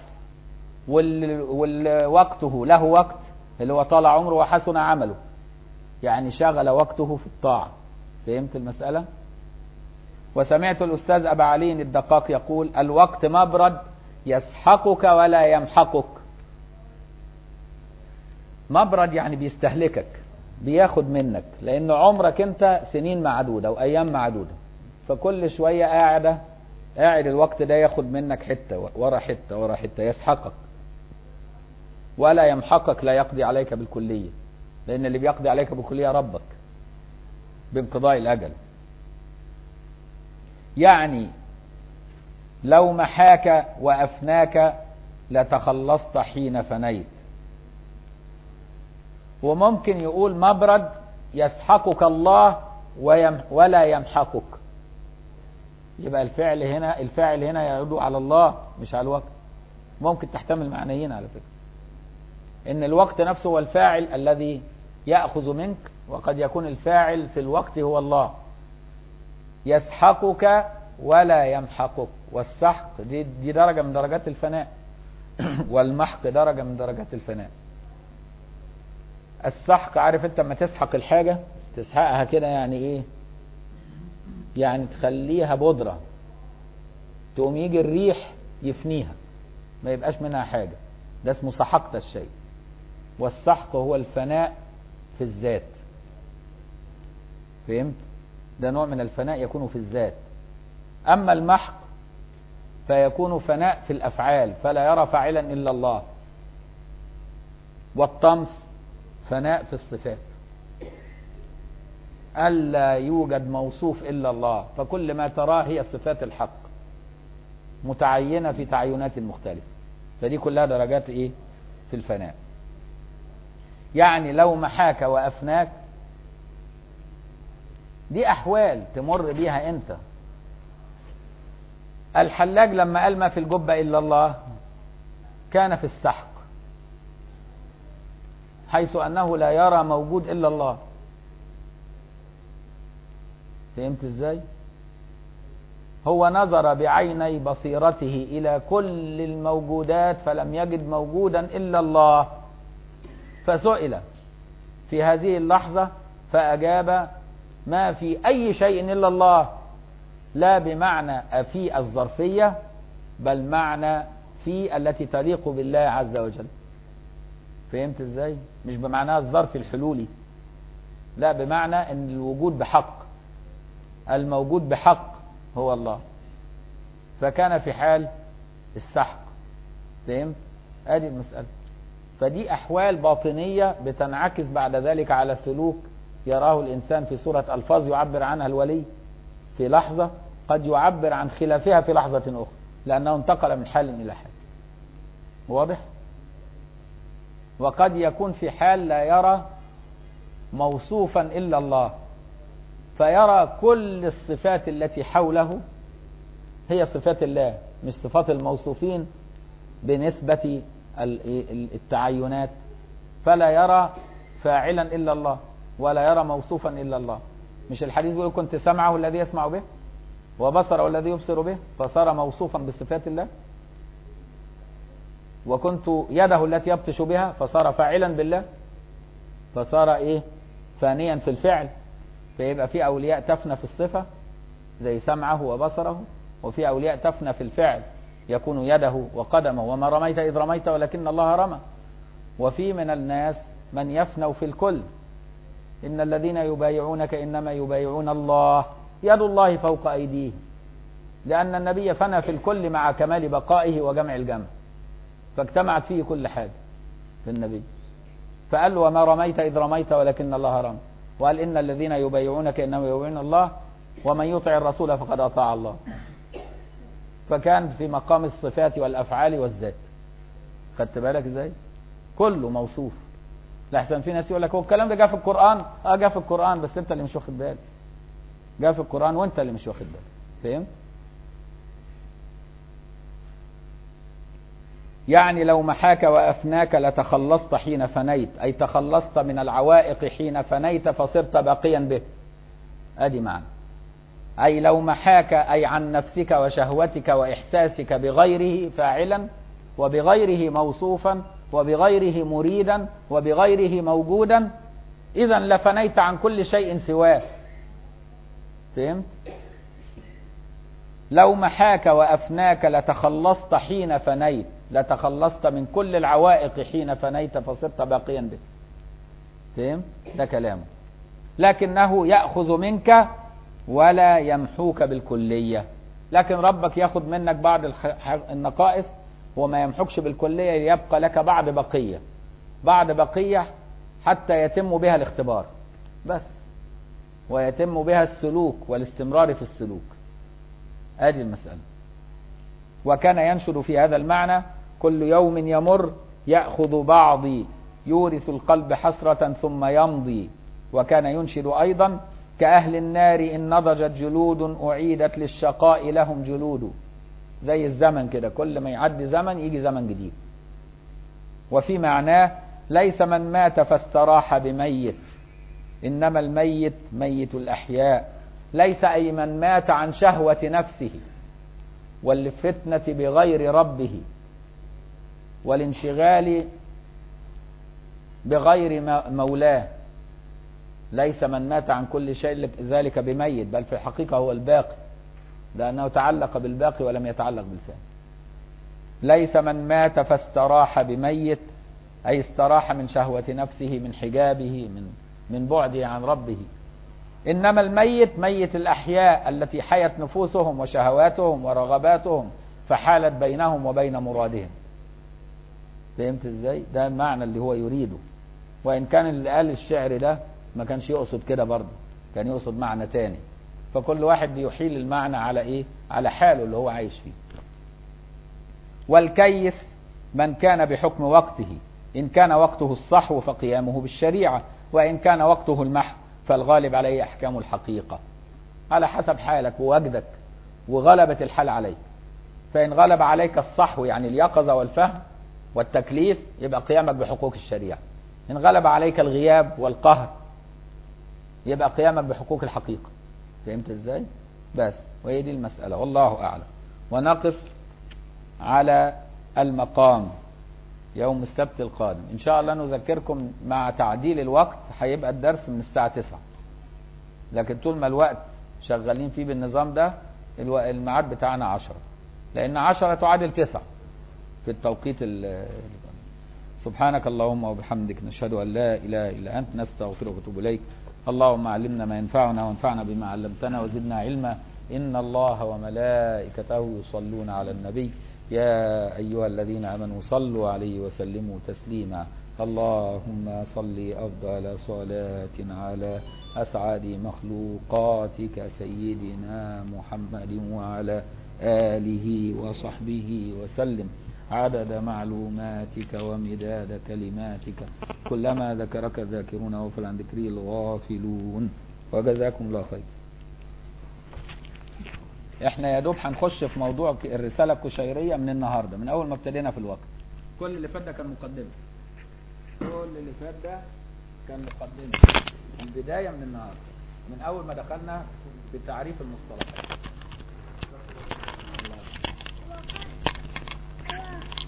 ووقته له وقت اللي هو طال عمره وحسن عمله، يعني شغل وقته في الطاعة. فهمت المسألة؟ وسمعت الأستاذ أبا علي الدقاق يقول: الوقت مبرد يسحقك ولا يمحقك. مبرد يعني بيستهلكك، بياخد منك، لأن عمرك أنت سنين معدودة وأيام معدودة، فكل شوية قاعد الوقت ده ياخد منك حتة ورا حتة ورا حتة، يسحقك. ولا يمحقك، لا يقضي عليك بالكلية، لأن اللي بيقضي عليك بالكلية ربك بانقضاء الأجل. يعني لو محاك وأفناك لتخلصت حين فنيت. وممكن يقول مبرد يسحقك الله ولا يمحقك، يبقى الفاعل هنا يعود على الله مش على الوقت. ممكن تحتمل معنيين على فكرة، ان الوقت نفسه هو الفاعل الذي يأخذ منك، وقد يكون الفاعل في الوقت هو الله. يسحقك ولا يمحقك، والسحق دي درجة من درجات الفناء والمحق درجة من درجات الفناء. السحق، عارف انت لما تسحق الحاجة تسحقها كده يعني ايه؟ يعني تخليها بودرة، تقوم يجي الريح يفنيها ما يبقاش منها حاجة، ده اسمه سحقت الشيء. والسحق هو الفناء في الذات. فهمت؟ ده نوع من الفناء يكون في الذات. أما المحق فيكون فناء في الأفعال، فلا يرى فاعلا إلا الله. والطمس فناء في الصفات، ألا يوجد موصوف إلا الله، فكل ما تراه هي صفات الحق متعينة في تعينات مختلفة. فدي كلها درجات إيه؟ في الفناء. يعني لو محاك وأفناك دي أحوال تمر بيها أنت. الحلاج لما قال ما في الجبة إلا الله كان في السحق، حيث أنه لا يرى موجود إلا الله. فهمت إزاي؟ هو نظر بعيني بصيرته إلى كل الموجودات فلم يجد موجودا إلا الله، فسئل في هذه اللحظة فأجاب: ما في أي شيء إلا الله، لا بمعنى في الظرفية، بل معنى في التي تليق بالله عز وجل. فهمت ازاي؟ مش بمعنى الظرف الحلولي، لا، بمعنى ان الوجود بحق، الموجود بحق هو الله. فكان في حال السحق. فهمت؟ ادي المسألة. فدي احوال باطنية بتنعكس بعد ذلك على سلوك يراه الانسان في صورة الفاظ يعبر عنها الولي في لحظة، قد يعبر عن خلافها في لحظة اخرى، لانه انتقل من حال الى حال. واضح؟ وقد يكون في حال لا يرى موصوفا إلا الله، فيرى كل الصفات التي حوله هي صفات الله مش صفات الموصوفين بنسبة التعينات، فلا يرى فاعلا إلا الله ولا يرى موصوفا إلا الله. مش الحديث بيقول كنت سمعه الذي يسمع به وبصره الذي يبصر به، فصار موصوفا بصفات الله، وكنت يده التي يبطش بها فصار فاعلا بالله، فصار ايه؟ فانيا في الفعل. فيبقى في اولياء تفنى في الصفة زي سمعه وبصره، وفي اولياء تفنى في الفعل يكون يده وقدمه، وما رميت اذ رميت ولكن الله رمى. وفي من الناس من يفنوا في الكل، ان الذين يبايعونك انما يبايعون الله يد الله فوق ايديهم، لان النبي فنى في الكل مع كمال بقائه وجمع الجمع، فاجتمعت فيه كل حاجة في النبي. فقال له وما رميت إذ رميت ولكن الله رمى، وقال إن الذين يبايعونك إنما يبايعون الله ومن يطع الرسول فقد أطاع الله. فكان في مقام الصفات والأفعال والذات. خدت بالك إزاي؟ كله موصوف. لحسن في ناس يقول لك هو الكلام ده جاء في القرآن. جاء في القرآن، بس أنت اللي مش واخد بالك. جاء في القرآن وأنت اللي مش واخد بالك. فهمت؟ يعني لو محاك وأفناك لتخلصت حين فنيت، أي تخلصت من العوائق حين فنيت فصرت باقيا به. أدي معنى. أي لو محاك أي عن نفسك وشهوتك وإحساسك بغيره فاعلا، وبغيره موصوفا، وبغيره مريدا، وبغيره موجودا، إذا لفنيت عن كل شيء سواه. فهمت؟ لو محاك وأفناك لتخلصت حين فنيت، لتخلصت من كل العوائق حين فنيت فصرت باقيا به. فهم؟ ده كلامه. لكنه يأخذ منك ولا يمحوك بالكلية. لكن ربك يأخذ منك بعض النقائص وما يمحوكش بالكلية، يبقى لك بعض بقية حتى يتم بها الاختبار بس، ويتم بها السلوك والاستمرار في السلوك. ادي المسألة. وكان ينشد في هذا المعنى كل يوم يمر يأخذ بعضي يورث القلب حسرة ثم يمضي. وكان ينشد أيضا كأهل النار إن نضجت جلود أعيدت للشقاء لهم جلود. زي الزمن كده، كل ما يعدي زمن يجي زمن جديد. وفي معناه ليس من مات فاستراح بميت، إنما الميت ميت الأحياء. ليس أي من مات عن شهوة نفسه والفتنة بغير ربه والانشغال بغير مولاه. ليس من مات عن كل شيء ذلك بميت، بل في الحقيقة هو الباقي، لأنه تعلق بالباقي ولم يتعلق بالفاني. ليس من مات فاستراح بميت، أي استراح من شهوة نفسه، من حجابه، من بعده عن ربه. إنما الميت ميت الأحياء التي حيت نفوسهم وشهواتهم ورغباتهم فحالت بينهم وبين مرادهم. فهمت ازاي؟ ده المعنى اللي هو يريده. وإن كان اللي قال الشعر ده ما كانش يقصد كده برضه، كان يقصد معنى تاني. فكل واحد بيحيل المعنى على ايه؟ على حاله اللي هو عايش فيه. والكيس من كان بحكم وقته، إن كان وقته الصحو فقيامه بالشريعة، وإن كان وقته المحو فالغالب عليه أحكام الحقيقة، على حسب حالك ووجدك وغلبة الحال عليك. فإن غلب عليك الصحو يعني اليقظة والفهم والتكليف يبقى قيامك بحقوق الشريعة. إن غلب عليك الغياب والقهر يبقى قيامك بحقوق الحقيقة. فهمت ازاي؟ بس وهي دي المسألة، والله أعلم. ونقف على المقام يوم السبت القادم إن شاء الله. نذكركم مع تعديل الوقت هيبقى الدرس من الساعة 9، لكن طول ما الوقت شغالين فيه بالنظام ده الميعاد بتاعنا 10، لأن 10 تعادل 9 في التوقيت. سبحانك اللهم وبحمدك نشهد أن لا إله إلا أنت نستغفرك ونتوب إليك. اللهم علمنا ما ينفعنا وانفعنا بما علمتنا وزدنا علما. إن الله وملائكته يصلون على النبي يا أيها الذين آمنوا صلوا عليه وسلموا تسليما. اللهم صل أفضل صلاة على أسعد مخلوقاتك سيدنا محمد وعلى آله وصحبه وسلم. عدد معلوماتك ومداد كلماتك كلما ذكرك الذاكرون وغفل عن ذكري الغافلون. وجزاكم الله خير. احنا يا دوب هنخش في موضوع الرسالة الكشيرية من النهاردة، من اول ما ابتدينا في الوقت. كل اللي فات ده كان مقدمة، البداية من النهاردة، من اول ما دخلنا في تعريف المصطلحات.